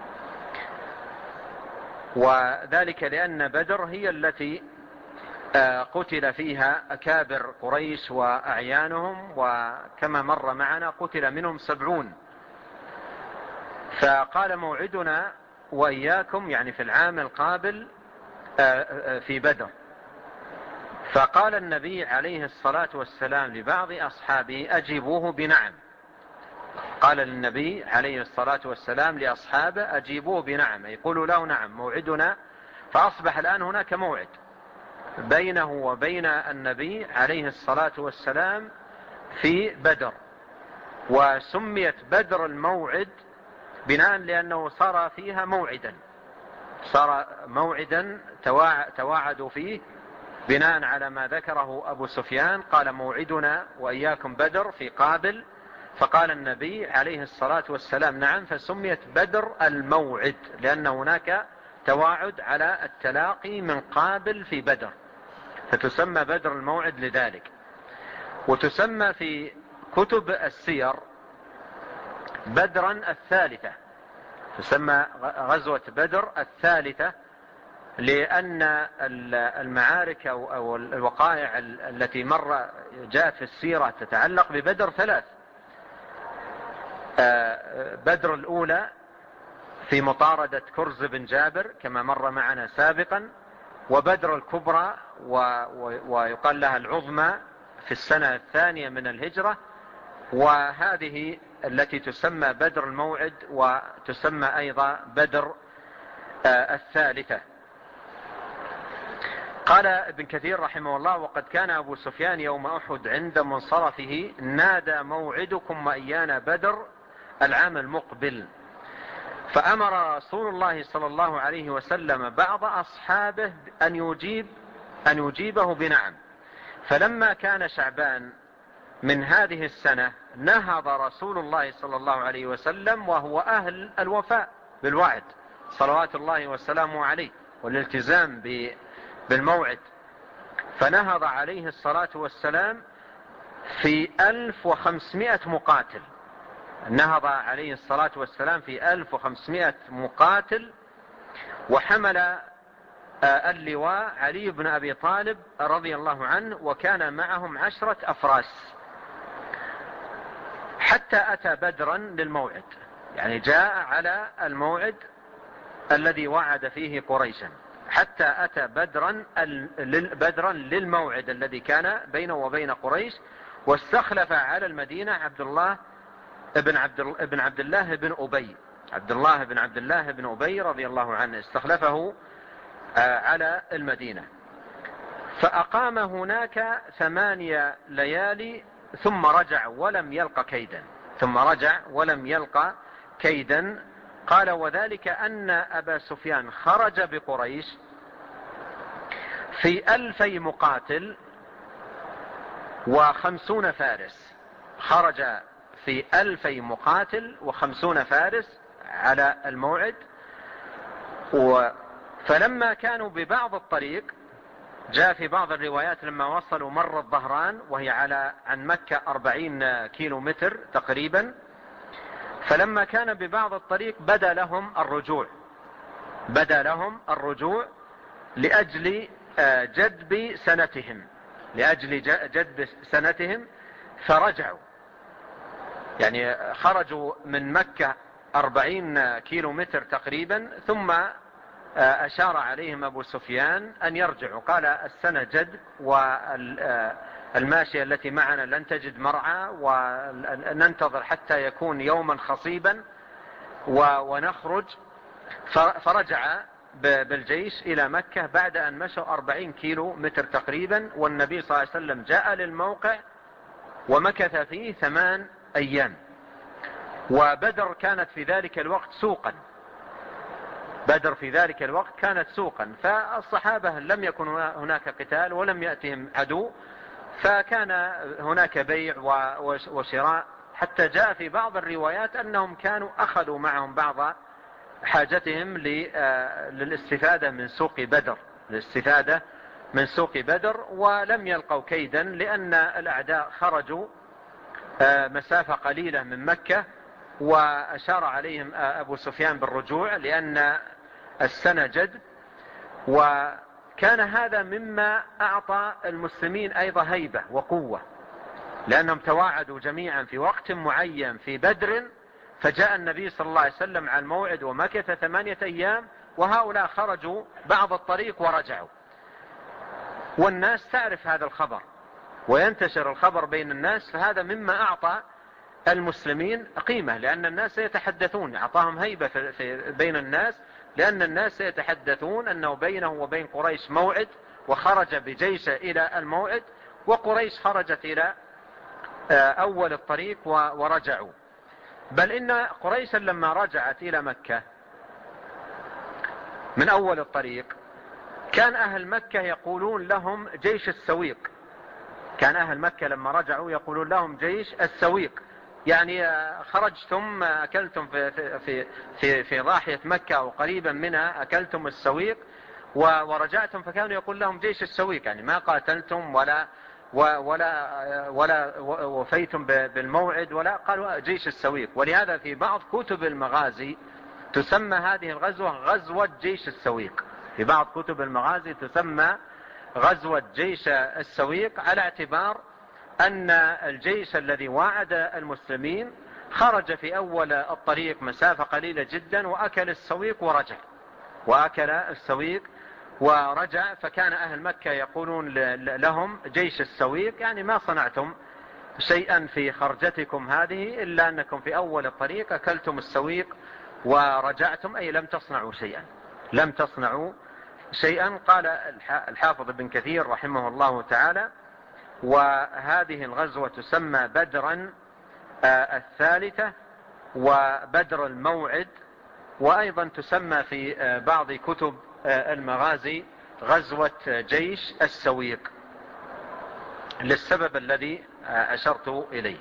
وذلك لأن بدر هي التي قتل فيها أكابر قريش وأعيانهم، وكما مر معنا قتل منهم 70. فقال موعدنا وإياكم يعني في العام القابل في بدر. فقال النبي عليه الصلاة والسلام لبعض أصحابه أجيبوه بنعم. قال للنبي عليه الصلاة والسلام لأصحابه أجيبوه بنعم، يقولوا له نعم موعدنا. فأصبح الآن هناك موعد بينه وبين النبي عليه الصلاة والسلام في بدر، وسميت بدر الموعد بناء لأنه صار فيها موعدا، صار موعدا تواعدوا فيه بناء على ما ذكره أبو سفيان. قال موعدنا وإياكم بدر في قابل، فقال النبي عليه الصلاة والسلام نعم، فسميت بدر الموعد لأن هناك تواعد على التلاقي من قابل في بدر، فتسمى بدر الموعد لذلك. وتسمى في كتب السير بدرا الثالثة، تسمى غزوة بدر الثالثة لأن المعارك أو الوقائع التي جاءت في السيرة تتعلق ببدر 3. بدر الأولى في مطاردة كرز بن جابر كما مر معنا سابقا، وبدر الكبرى ويقال لها العظمى في السنة الثانية من الهجرة، وهذه التي تسمى بدر الموعد وتسمى أيضا بدر الثالثة. قال ابن كثير رحمه الله وقد كان أبو سفيان يوم أحد عند منصرفه نادى موعدكم وإيانا بدر العام المقبل، فأمر رسول الله صلى الله عليه وسلم بعض أصحابه أن يجيبه بنعم. فلما كان شعبان من هذه السنة نهض رسول الله صلى الله عليه وسلم وهو أهل الوفاء بالوعد صلوات الله وسلامه عليه والالتزام بالموعد، فنهض عليه الصلاة والسلام في 1500 مقاتل. نهض عليه الصلاة والسلام في 1500 مقاتل، وحمل اللواء علي بن أبي طالب رضي الله عنه، وكان معهم 10 أفراس، حتى أتى بدرا للموعد، يعني جاء على الموعد الذي وعد فيه قريشا، حتى أتى بدرا للموعد الذي كان بينه وبين قريش. واستخلف على المدينة عبد الله بن عبد الله بن أبي رضي الله عنه، استخلفه على المدينة، فأقام هناك 8 ليالي ثم رجع ولم يلق كيدا. قال وذلك أن أبا سفيان خرج بقريش في 2000 مقاتل و50 فارس، خرج في 2000 مقاتل و50 فارس على الموعد. فلما كانوا ببعض الطريق، جاء في بعض الروايات لما وصلوا مر الظهران وهي عن مكة 40 كيلو متر تقريبا، فلما كان ببعض الطريق بدا لهم الرجوع لأجل جدب سنتهم، فرجعوا، يعني خرجوا من مكة 40 كيلو متر تقريبا، ثم أشار عليهم أبو سفيان أن يرجعوا. قال السنة جدب الماشية التي معنا لن تجد مرعى وننتظر حتى يكون يوما خصيبا ونخرج. فرجع بالجيش إلى مكة بعد أن مشوا 40 كيلو متر تقريبا، والنبي صلى الله عليه وسلم جاء للموقع ومكث فيه 8 أيام. وبدر كانت في ذلك الوقت سوقا، بدر في ذلك الوقت كانت سوقا، فالصحابة لم يكن هناك قتال ولم يأتهم عدو، فكان هناك بيع وشراء، حتى جاء في بعض الروايات أنهم كانوا أخذوا معهم بعض حاجتهم للاستفادة من سوق بدر، للاستفادة من سوق بدر، ولم يلقوا كيدا لأن الأعداء خرجوا مسافة قليلة من مكة، وأشار عليهم أبو سفيان بالرجوع لأن السنة جد. وكان هذا مما أعطى المسلمين أيضا هيبة وقوة، لأنهم تواعدوا جميعا في وقت معين في بدر، فجاء النبي صلى الله عليه وسلم على الموعد ومكث 8 أيام، وهؤلاء خرجوا بعض الطريق ورجعوا، والناس تعرف هذا الخبر وينتشر الخبر بين الناس، فهذا مما أعطى المسلمين قيمة، لأن الناس سيتحدثون، أعطاهم هيبة بين الناس، لأن الناس سيتحدثون أنه بينه وبين قريش موعد، وخرج بجيش إلى الموعد، وقريش خرجت إلى أول الطريق ورجعوا. بل إن قريشا لما رجعت إلى مكة من أول الطريق كان أهل مكة يقولون لهم جيش السويق، كان أهل مكة لما رجعوا يقولون لهم جيش السويق، يعني خرجتم أكلتم في ضاحية مكة أو قريبا منها أكلتم السويق ورجعتم، فكانوا يقول لهم جيش السويق، يعني ما قاتلتم ولا وفيتم بالموعد، ولا قالوا جيش السويق. ولهذا في بعض كتب المغازي تسمى هذه الغزوة غزوة جيش السويق، في بعض كتب المغازي تسمى غزوة جيش السويق، على اعتبار أن الجيش الذي واعد المسلمين خرج في أول الطريق مسافة قليلة جدا وأكل السويق ورجع، وأكل السويق ورجع. فكان أهل مكة يقولون لهم جيش السويق، يعني ما صنعتم شيئا في خرجتكم هذه إلا أنكم في أول الطريق أكلتم السويق ورجعتم، أي لم تصنعوا شيئا، لم تصنعوا شيئا. قال الحافظ ابن كثير رحمه الله تعالى: وهذه الغزوة تسمى بدرا الثالثة وبدر الموعد، وأيضا تسمى في بعض كتب المغازي غزوة جيش السويق، للسبب الذي أشرت إليه.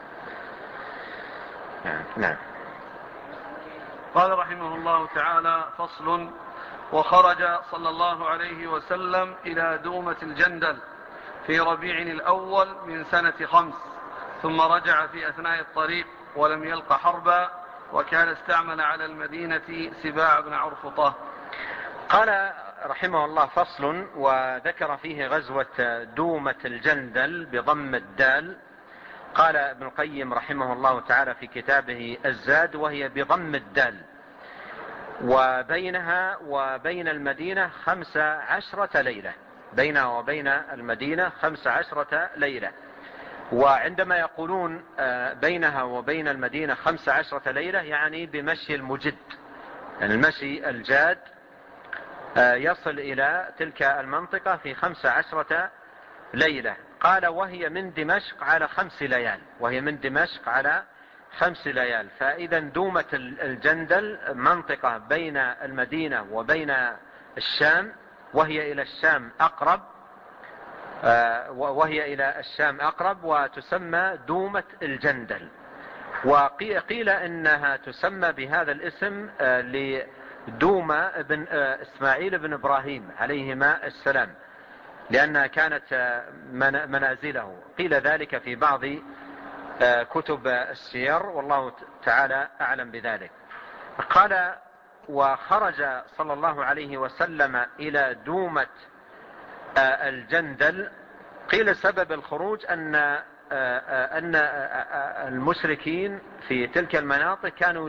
نعم. قال رحمه الله تعالى: فصل: وخرج صلى الله عليه وسلم إلى دومة الجندل في ربيع الأول من سنة 5، ثم رجع في أثناء الطريق ولم يلق حربا، وكان استعمل على المدينة سباع بن عرفطة. قال رحمه الله: فصل، وذكر فيه غزوة دومة الجندل بضم الدال. قال ابن القيم رحمه الله تعالى في كتابه الزاد: وهي بضم الدال، وبينها وبين المدينة 15 ليلة، بينها وبين المدينة 15 ليلة. وعندما يقولون بينها وبين المدينة 15 ليلة يعني بمشي المجد، يعني المشي الجاد يصل إلى تلك المنطقة في 15 ليلة. قال: وهي من دمشق على 5 ليال، وهي من دمشق على 5 ليال. فإذا دومة الجندل منطقة بين المدينة وبين الشام، وهي إلى الشام أقرب، وتسمى دومة الجندل. وقيل إنها تسمى بهذا الاسم لدومة بن إسماعيل بن إبراهيم عليهما السلام، لأنها كانت منازله. قيل ذلك في بعض كتب السير، والله تعالى أعلم بذلك. قال: وخرج صلى الله عليه وسلم إلى دومة الجندل. قيل سبب الخروج أن المشركين في تلك المناطق كانوا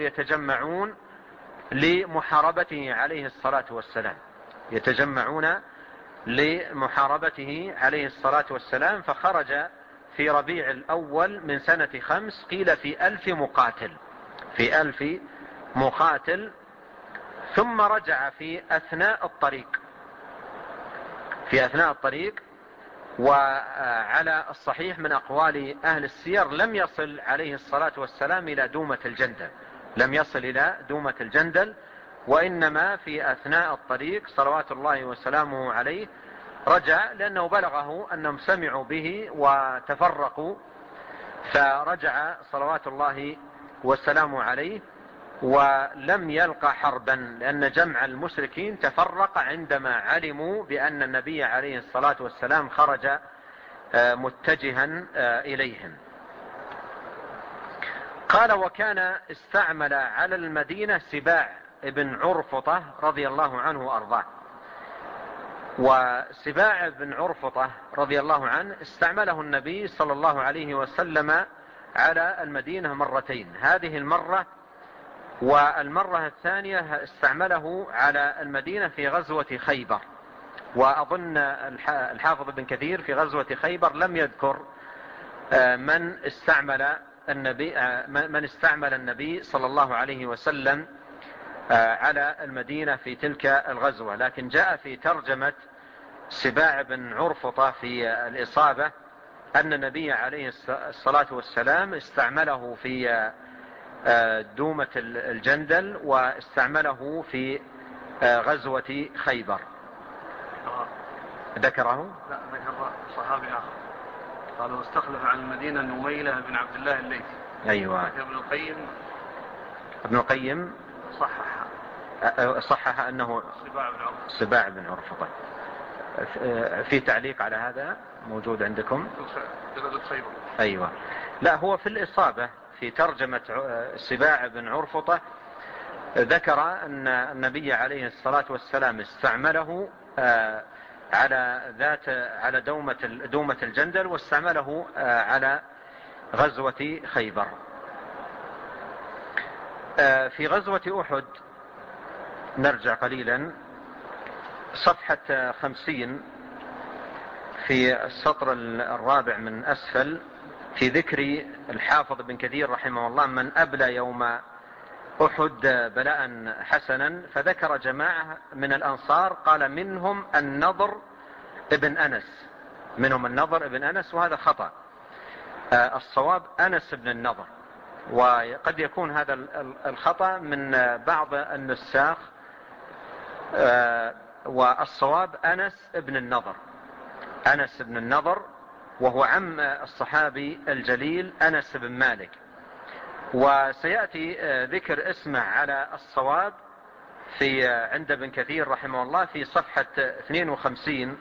يتجمعون لمحاربته عليه الصلاة والسلام، يتجمعون لمحاربته عليه الصلاة والسلام، فخرج في ربيع الأول من سنة 5، قيل في 1000 مقاتل، ثم رجع في أثناء الطريق. وعلى الصحيح من أقوال أهل السير لم يصل عليه الصلاة والسلام إلى دومة الجندل، وإنما في أثناء الطريق صلوات الله وسلامه عليه رجع، لأنه بلغه أنهم سمعوا به وتفرقوا، فرجع صلوات الله وسلامه عليه ولم يلقى حربا، لأن جمع المشركين تفرق عندما علموا بأن النبي عليه الصلاة والسلام خرج متجها إليهم. قال: وكان استعمل على المدينة سباع بن عرفطة رضي الله عنه وأرضاه. وسباع بن عرفطة رضي الله عنه استعمله النبي صلى الله عليه وسلم على المدينة مرتين، هذه المرة والمرة الثانية استعمله على المدينة في غزوة خيبر. وأظن الحافظ بن كثير في غزوة خيبر لم يذكر من استعمل النبي صلى الله عليه وسلم على المدينة في تلك الغزوة، لكن جاء في ترجمة سباع بن عرفطة في الإصابة أن النبي عليه الصلاة والسلام استعمله في دومة الجندل، واستعمله في غزوة خيبر. ذكره؟ لا، ذكر صحابي آخر قالوا استخلف عن المدينة نميلة بن عبد الله الليثي. أيوة. ابن القيم صحح أنه سباع بن عرفطة. في تعليق على هذا موجود عندكم؟ أيوة. لا، هو في الإصابة في ترجمة سباع بن عرفطة ذكر أن النبي عليه الصلاة والسلام استعمله على دومة الجندل، واستعمله على غزوة خيبر. في غزوة أحد نرجع قليلا، صفحة 50 في السطر الرابع من أسفل، في ذكر الحافظ بن كثير رحمه الله من أبلى يوم أحد بلاء حسنا، فذكر جماعة من الأنصار، قال منهم النضر ابن أنس، وهذا خطأ. الصواب أنس بن النضر، وقد يكون هذا الخطأ من بعض النساخ، والصواب أنس بن النضر، وهو عم الصحابي الجليل أنس بن مالك. وسيأتي ذكر اسمه على الصواب عند ابن كثير رحمه الله في صفحة 52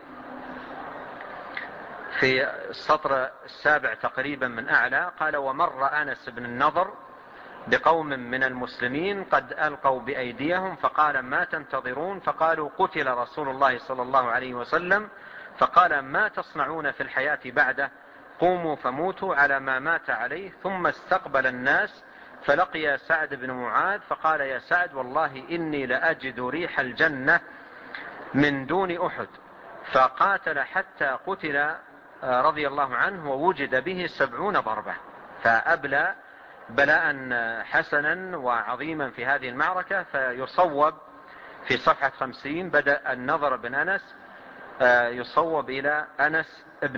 في السطر السابع تقريبا من أعلى. قال: ومر أنس بن النضر بقوم من المسلمين قد ألقوا بأيديهم، فقال: ما تنتظرون؟ فقالوا: قتل رسول الله صلى الله عليه وسلم. فقال: ما تصنعون في الحياة بعده؟ قوموا فموتوا على ما مات عليه. ثم استقبل الناس فلقي سعد بن معاذ، فقال: يا سعد، والله إني لأجد ريح الجنة من دون أحد. فقاتل حتى قتل رضي الله عنه، ووجد به 70 ضربة، فأبلى بلاء حسنا وعظيما في هذه المعركة. فيصوب في صفحة 50 بدأ النضر بن أنس، يصوب إلى أنس ابن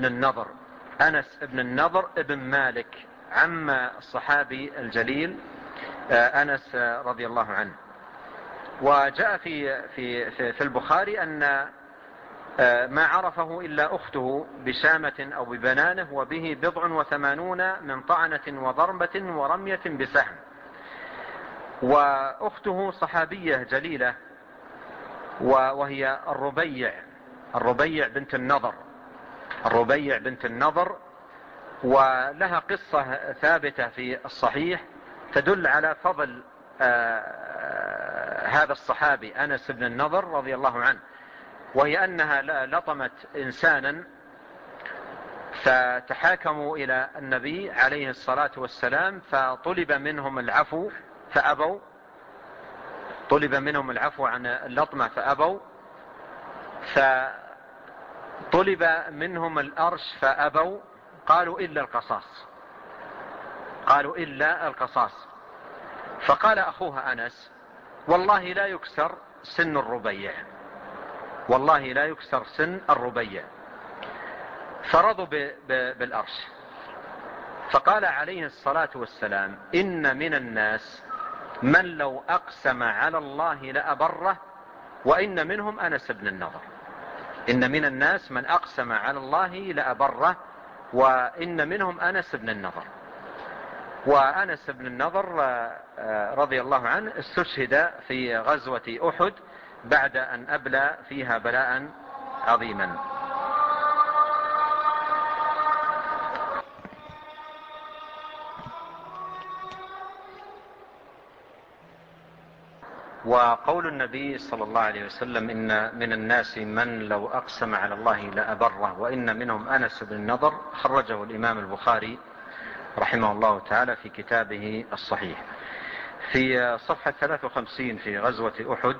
النضر ابن مالك، عم الصحابي الجليل أنس رضي الله عنه. وجاء في البخاري أن ما عرفه إلا أخته بشامة أو ببنانه، وبه 87 من طعنة وضربة ورمية بسهم. وأخته صحابية جليلة، وهي الربيع بنت النضر، ولها قصة ثابتة في الصحيح تدل على فضل هذا الصحابي أنس بن النضر رضي الله عنه، وهي أنها لطمت إنسانا، فتحاكموا إلى النبي عليه الصلاة والسلام، فطلب منهم العفو فأبوا، عن اللطمة فأبوا، طلب منهم الأرش فأبوا، قالوا إلا القصاص، قالوا إلا القصاص. فقال أخوها أنس: والله لا يكسر سن الربيع، والله لا يكسر سن الربيع. فرضوا بالأرش. فقال عليه الصلاة والسلام: إن من الناس من لو أقسم على الله لأبره، وإن منهم أنس بن النضر. إن من الناس من أقسم على الله لأبره، وإن منهم أنس بن النضر. وأنس بن النضر رضي الله عنه استشهد في غزوة أحد بعد أن أبلى فيها بلاء عظيما. وقول النبي صلى الله عليه وسلم: إن من الناس من لو أقسم على الله لأبره، وإن منهم أنس بن النضر، خرجه الإمام البخاري رحمه الله تعالى في كتابه الصحيح. في صفحة 53 في غزوة أحد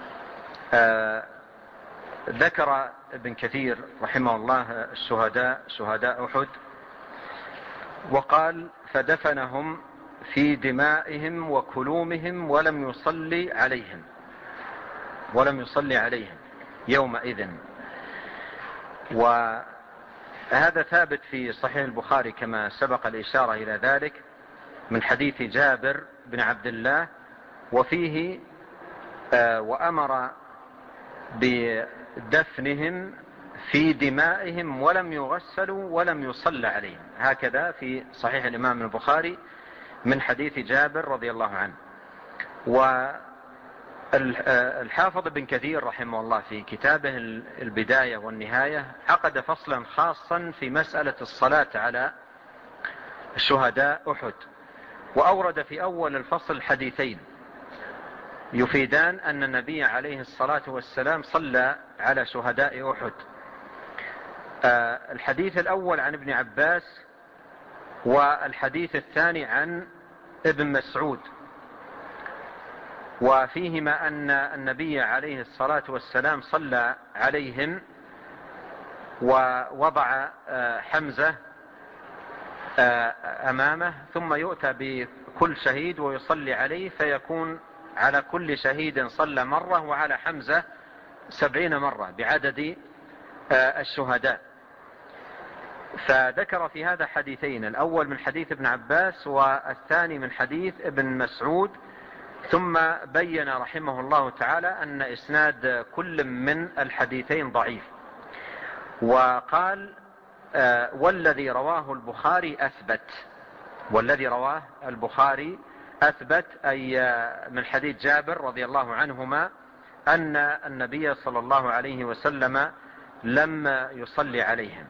ذكر ابن كثير رحمه الله الشهداء، شهداء أحد، وقال: فدفنهم في دمائهم وكلومهم ولم يصلي عليهم، ولم يصلي عليهم يومئذ. وهذا ثابت في صحيح البخاري كما سبق الإشارة إلى ذلك من حديث جابر بن عبد الله، وفيه: وأمر بدفنهم في دمائهم ولم يغسلوا ولم يصلى عليهم. هكذا في صحيح الإمام البخاري من حديث جابر رضي الله عنه. والحافظ ابن كثير رحمه الله في كتابه البداية والنهاية عقد فصلا خاصا في مسألة الصلاة على شهداء أحد، وأورد في أول الفصل حديثين يفيدان أن النبي عليه الصلاة والسلام صلى على شهداء أحد. الحديث الأول عن ابن عباس، والحديث الثاني عن ابن مسعود، وفيهما أن النبي عليه الصلاة والسلام صلى عليهم ووضع حمزة أمامه، ثم يؤتى بكل شهيد ويصلي عليه، فيكون على كل شهيد صلى مرة، وعلى حمزة 70 مرة بعدد الشهداء. فذكر في هذا حديثين: الأول من حديث ابن عباس، والثاني من حديث ابن مسعود. ثم بين رحمه الله تعالى أن إسناد كل من الحديثين ضعيف، وقال: والذي رواه البخاري أثبت، والذي رواه البخاري أثبت، أي من حديث جابر رضي الله عنهما أن النبي صلى الله عليه وسلم لم يصلي عليهم.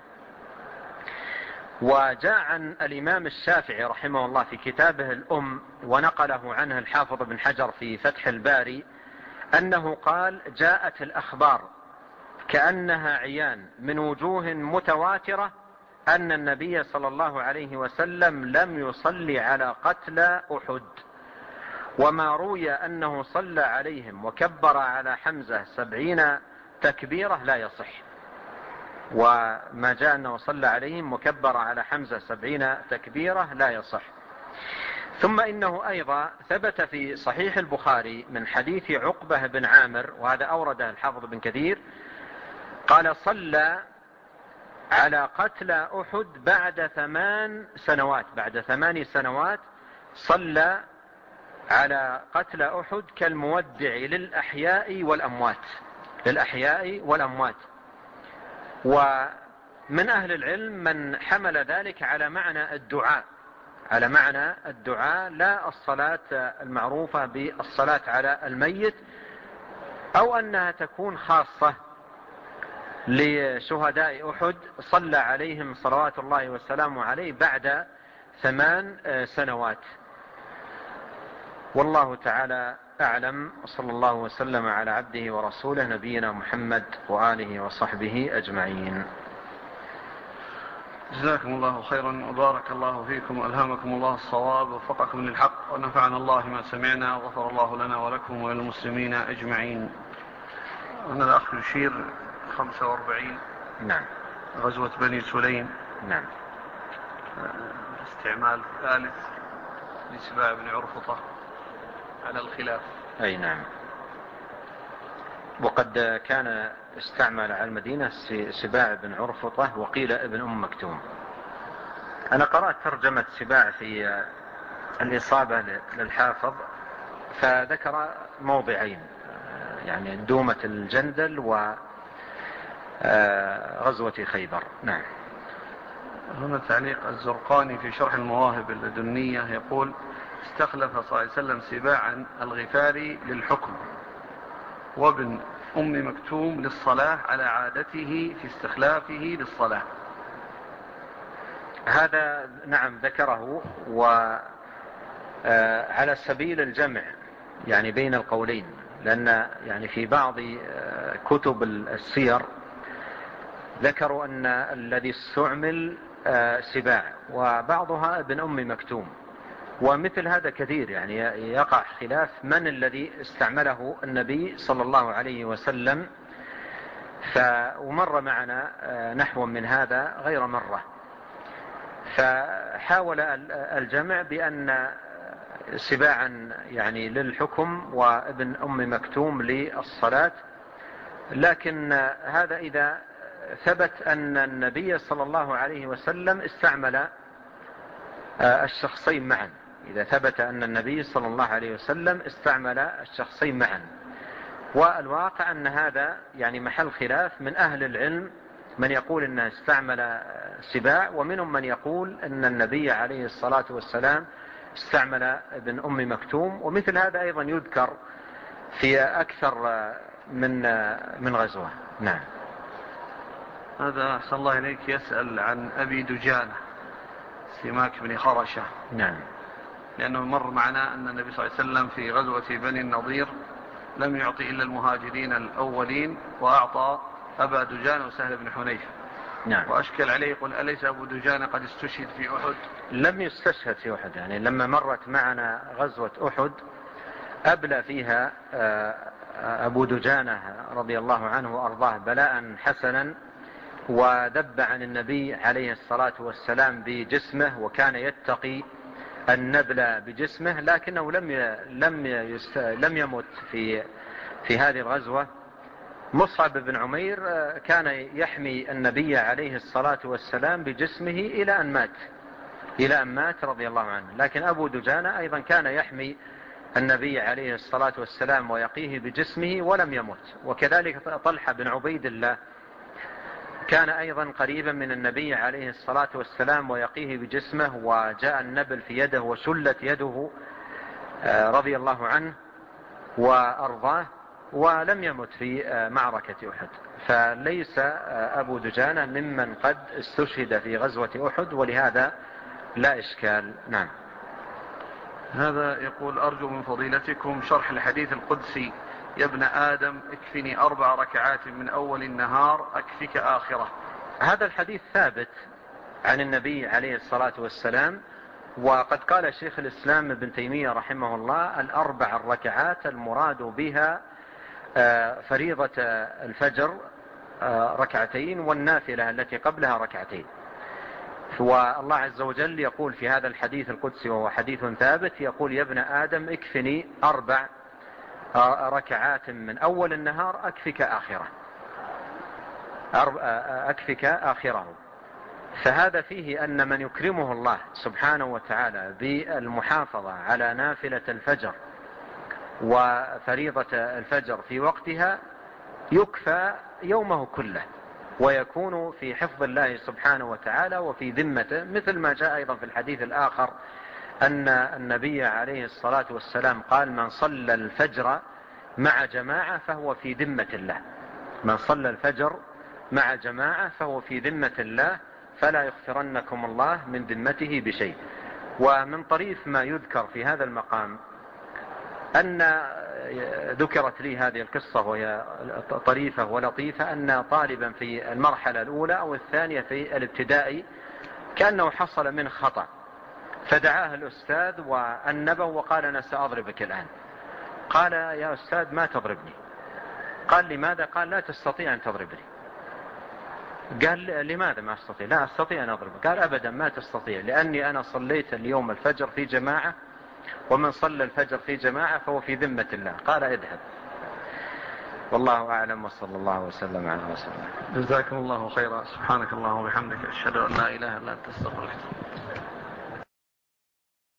وجاء عن الإمام الشافعي رحمه الله في كتابه الأم، ونقله عنه الحافظ بن حجر في فتح الباري، أنه قال: جاءت الأخبار كأنها عيان من وجوه متواترة أن النبي صلى الله عليه وسلم لم يصلي على قتلى أحد، وما روي أنه صلى عليهم وكبر على حمزة 70 تكبيرة لا يصح، وما جاء أنه صلى عليهم وكبر على حمزة 70 تكبيرة لا يصح. ثم إنه أيضا ثبت في صحيح البخاري من حديث عقبة بن عامر، وهذا أورده الحافظ بن كثير، قال: صلى على قتلى أحد بعد 8 سنوات، بعد 8 سنوات صلى على قتلى أحد كالمودع للأحياء والأموات، للأحياء والأموات. ومن أهل العلم من حمل ذلك على معنى الدعاء، على معنى الدعاء، لا الصلاة المعروفة بالصلاة على الميت، أو أنها تكون خاصة لشهداء أحد صلى عليهم صلوات الله والسلام عليه بعد 8 سنوات. والله تعالى أعلم، وصلى الله وسلم على عبده ورسوله نبينا محمد وآله وصحبه أجمعين. جزاكم الله خيرا وبارك الله فيكم وألهمكم الله الصواب ووفقكم للحق، ونفعنا الله ما سمعنا، وغفر الله لنا ولكم وللمسلمين أجمعين. أنا الأخ يشير 45. نعم. غزوة بني سليم. نعم. استعمال ثالث لسباع بن عرفطة على الخلاف. أي نعم. وقد كان استعمل على المدينة سباع بن عرفطة وقيل ابن مكتوم. أنا قرأت ترجمة سباع في الإصابة للحافظ، فذكر موضعين، يعني دومة الجندل وغزوة خيبر. نعم. هنا تعليق الزرقاني في شرح المواهب اللدنية يقول: استخلف صلى الله عليه وسلم سباعا الغفاري للحكم وابن مكتوم للصلاة على عادته في استخلافه للصلاة. هذا نعم ذكره، وعلى سبيل الجمع يعني بين القولين، لأن يعني في بعض كتب السير ذكروا أن الذي استعمل سباع وبعضها ابن مكتوم، ومثل هذا كثير، يعني يقع خلاف من الذي استعمله النبي صلى الله عليه وسلم. ومر معنا نحو من هذا غير مرة، فحاول الجمع بأن سباعا يعني للحكم وابن مكتوم للصلاة، لكن هذا إذا ثبت أن النبي صلى الله عليه وسلم استعمل الشخصين معا، إذا ثبت أن النبي صلى الله عليه وسلم استعمل الشخصين معا. والواقع أن هذا يعني محل خلاف من أهل العلم، من يقول أنه استعمل سباع، ومنهم من يقول أن النبي عليه الصلاة والسلام استعمل ابن مكتوم. ومثل هذا أيضا يذكر في أكثر من غزوة. نعم. هذا أحسن الله إليك يسأل عن أبي دجانة سماك بن خرشة. نعم. لأنه مر معنا أن النبي صلى الله عليه وسلم في غزوة بني النضير لم يعطي إلا المهاجرين الأولين، وأعطى أبا دجانة وسهل بن حنيف. نعم. وأشكل عليه يقول: أليس أبو دجانة قد استشهد في أحد؟ لم يستشهد في أحد، يعني لما مرت معنا غزوة أحد أبلى فيها أبو دجانة رضي الله عنه وأرضاه بلاء حسنا، وذب عن النبي عليه الصلاة والسلام بجسمه، وكان يتقي النبل بجسمه، لكنه لم يمت في هذه الغزوة. مصعب بن عمير كان يحمي النبي عليه الصلاة والسلام بجسمه إلى أن مات رضي الله عنه. لكن أبو دجانة أيضا كان يحمي النبي عليه الصلاة والسلام ويقيه بجسمه ولم يمت. وكذلك طلحة بن عبيد الله كان أيضا قريبا من النبي عليه الصلاة والسلام ويقيه بجسمه، وجاء النبل في يده وشلت يده رضي الله عنه وأرضاه، ولم يمت في معركة أحد. فليس أبو دجانة ممن قد استشهد في غزوة أحد، ولهذا لا إشكال. نعم. هذا يقول: أرجو من فضيلتكم شرح الحديث القدسي: يا ابن آدم اكفني 4 ركعات من أول النهار أكفك آخرة. هذا الحديث ثابت عن النبي عليه الصلاة والسلام، وقد قال شيخ الإسلام ابن تيمية رحمه الله: 4 ركعات المراد بها فريضة الفجر 2 والنافلة التي قبلها 2. والله عز وجل يقول في هذا الحديث القدسي، وهو حديث ثابت، يقول: يا ابن آدم اكفني 4 ركعات من أول النهار أكفك آخره. فهذا فيه أن من يكرمه الله سبحانه وتعالى بالمحافظة على نافلة الفجر وفريضة الفجر في وقتها يكفى يومه كله، ويكون في حفظ الله سبحانه وتعالى وفي ذمته، مثل ما جاء أيضا في الحديث الآخر أن النبي عليه الصلاة والسلام قال: من صلى الفجر مع جماعة فهو في ذمة الله. من صلى الفجر مع جماعة فهو في ذمة الله، فلا يغفرنكم الله من ذمته بشيء. ومن طريف ما يذكر في هذا المقام أن ذكرت لي هذه القصة، وهي طريفة ولطيفة، أن طالبا في المرحلة الأولى أو الثانية في الابتدائي كأنه حصل من خطأ، فدعاه الأستاذ وأنبه وقال: أنا سأضربك الآن. قال: يا أستاذ ما تضربني. قال: لماذا؟ قال: لا تستطيع أن تضربني. قال لماذا ما أستطيع؟ لا أستطيع أن أضرب. قال أبدا ما تستطيع، لأني أنا صليت اليوم الفجر في جماعة، ومن صلى الفجر في جماعة فهو في ذمة الله. قال اذهب. والله أعلم، وصلى الله وسلم على رسول الله. جزاكم الله خيرا. سبحانك اللهم وبحمدك، أشهد أن لا إله إلا أنت، أستغفرك.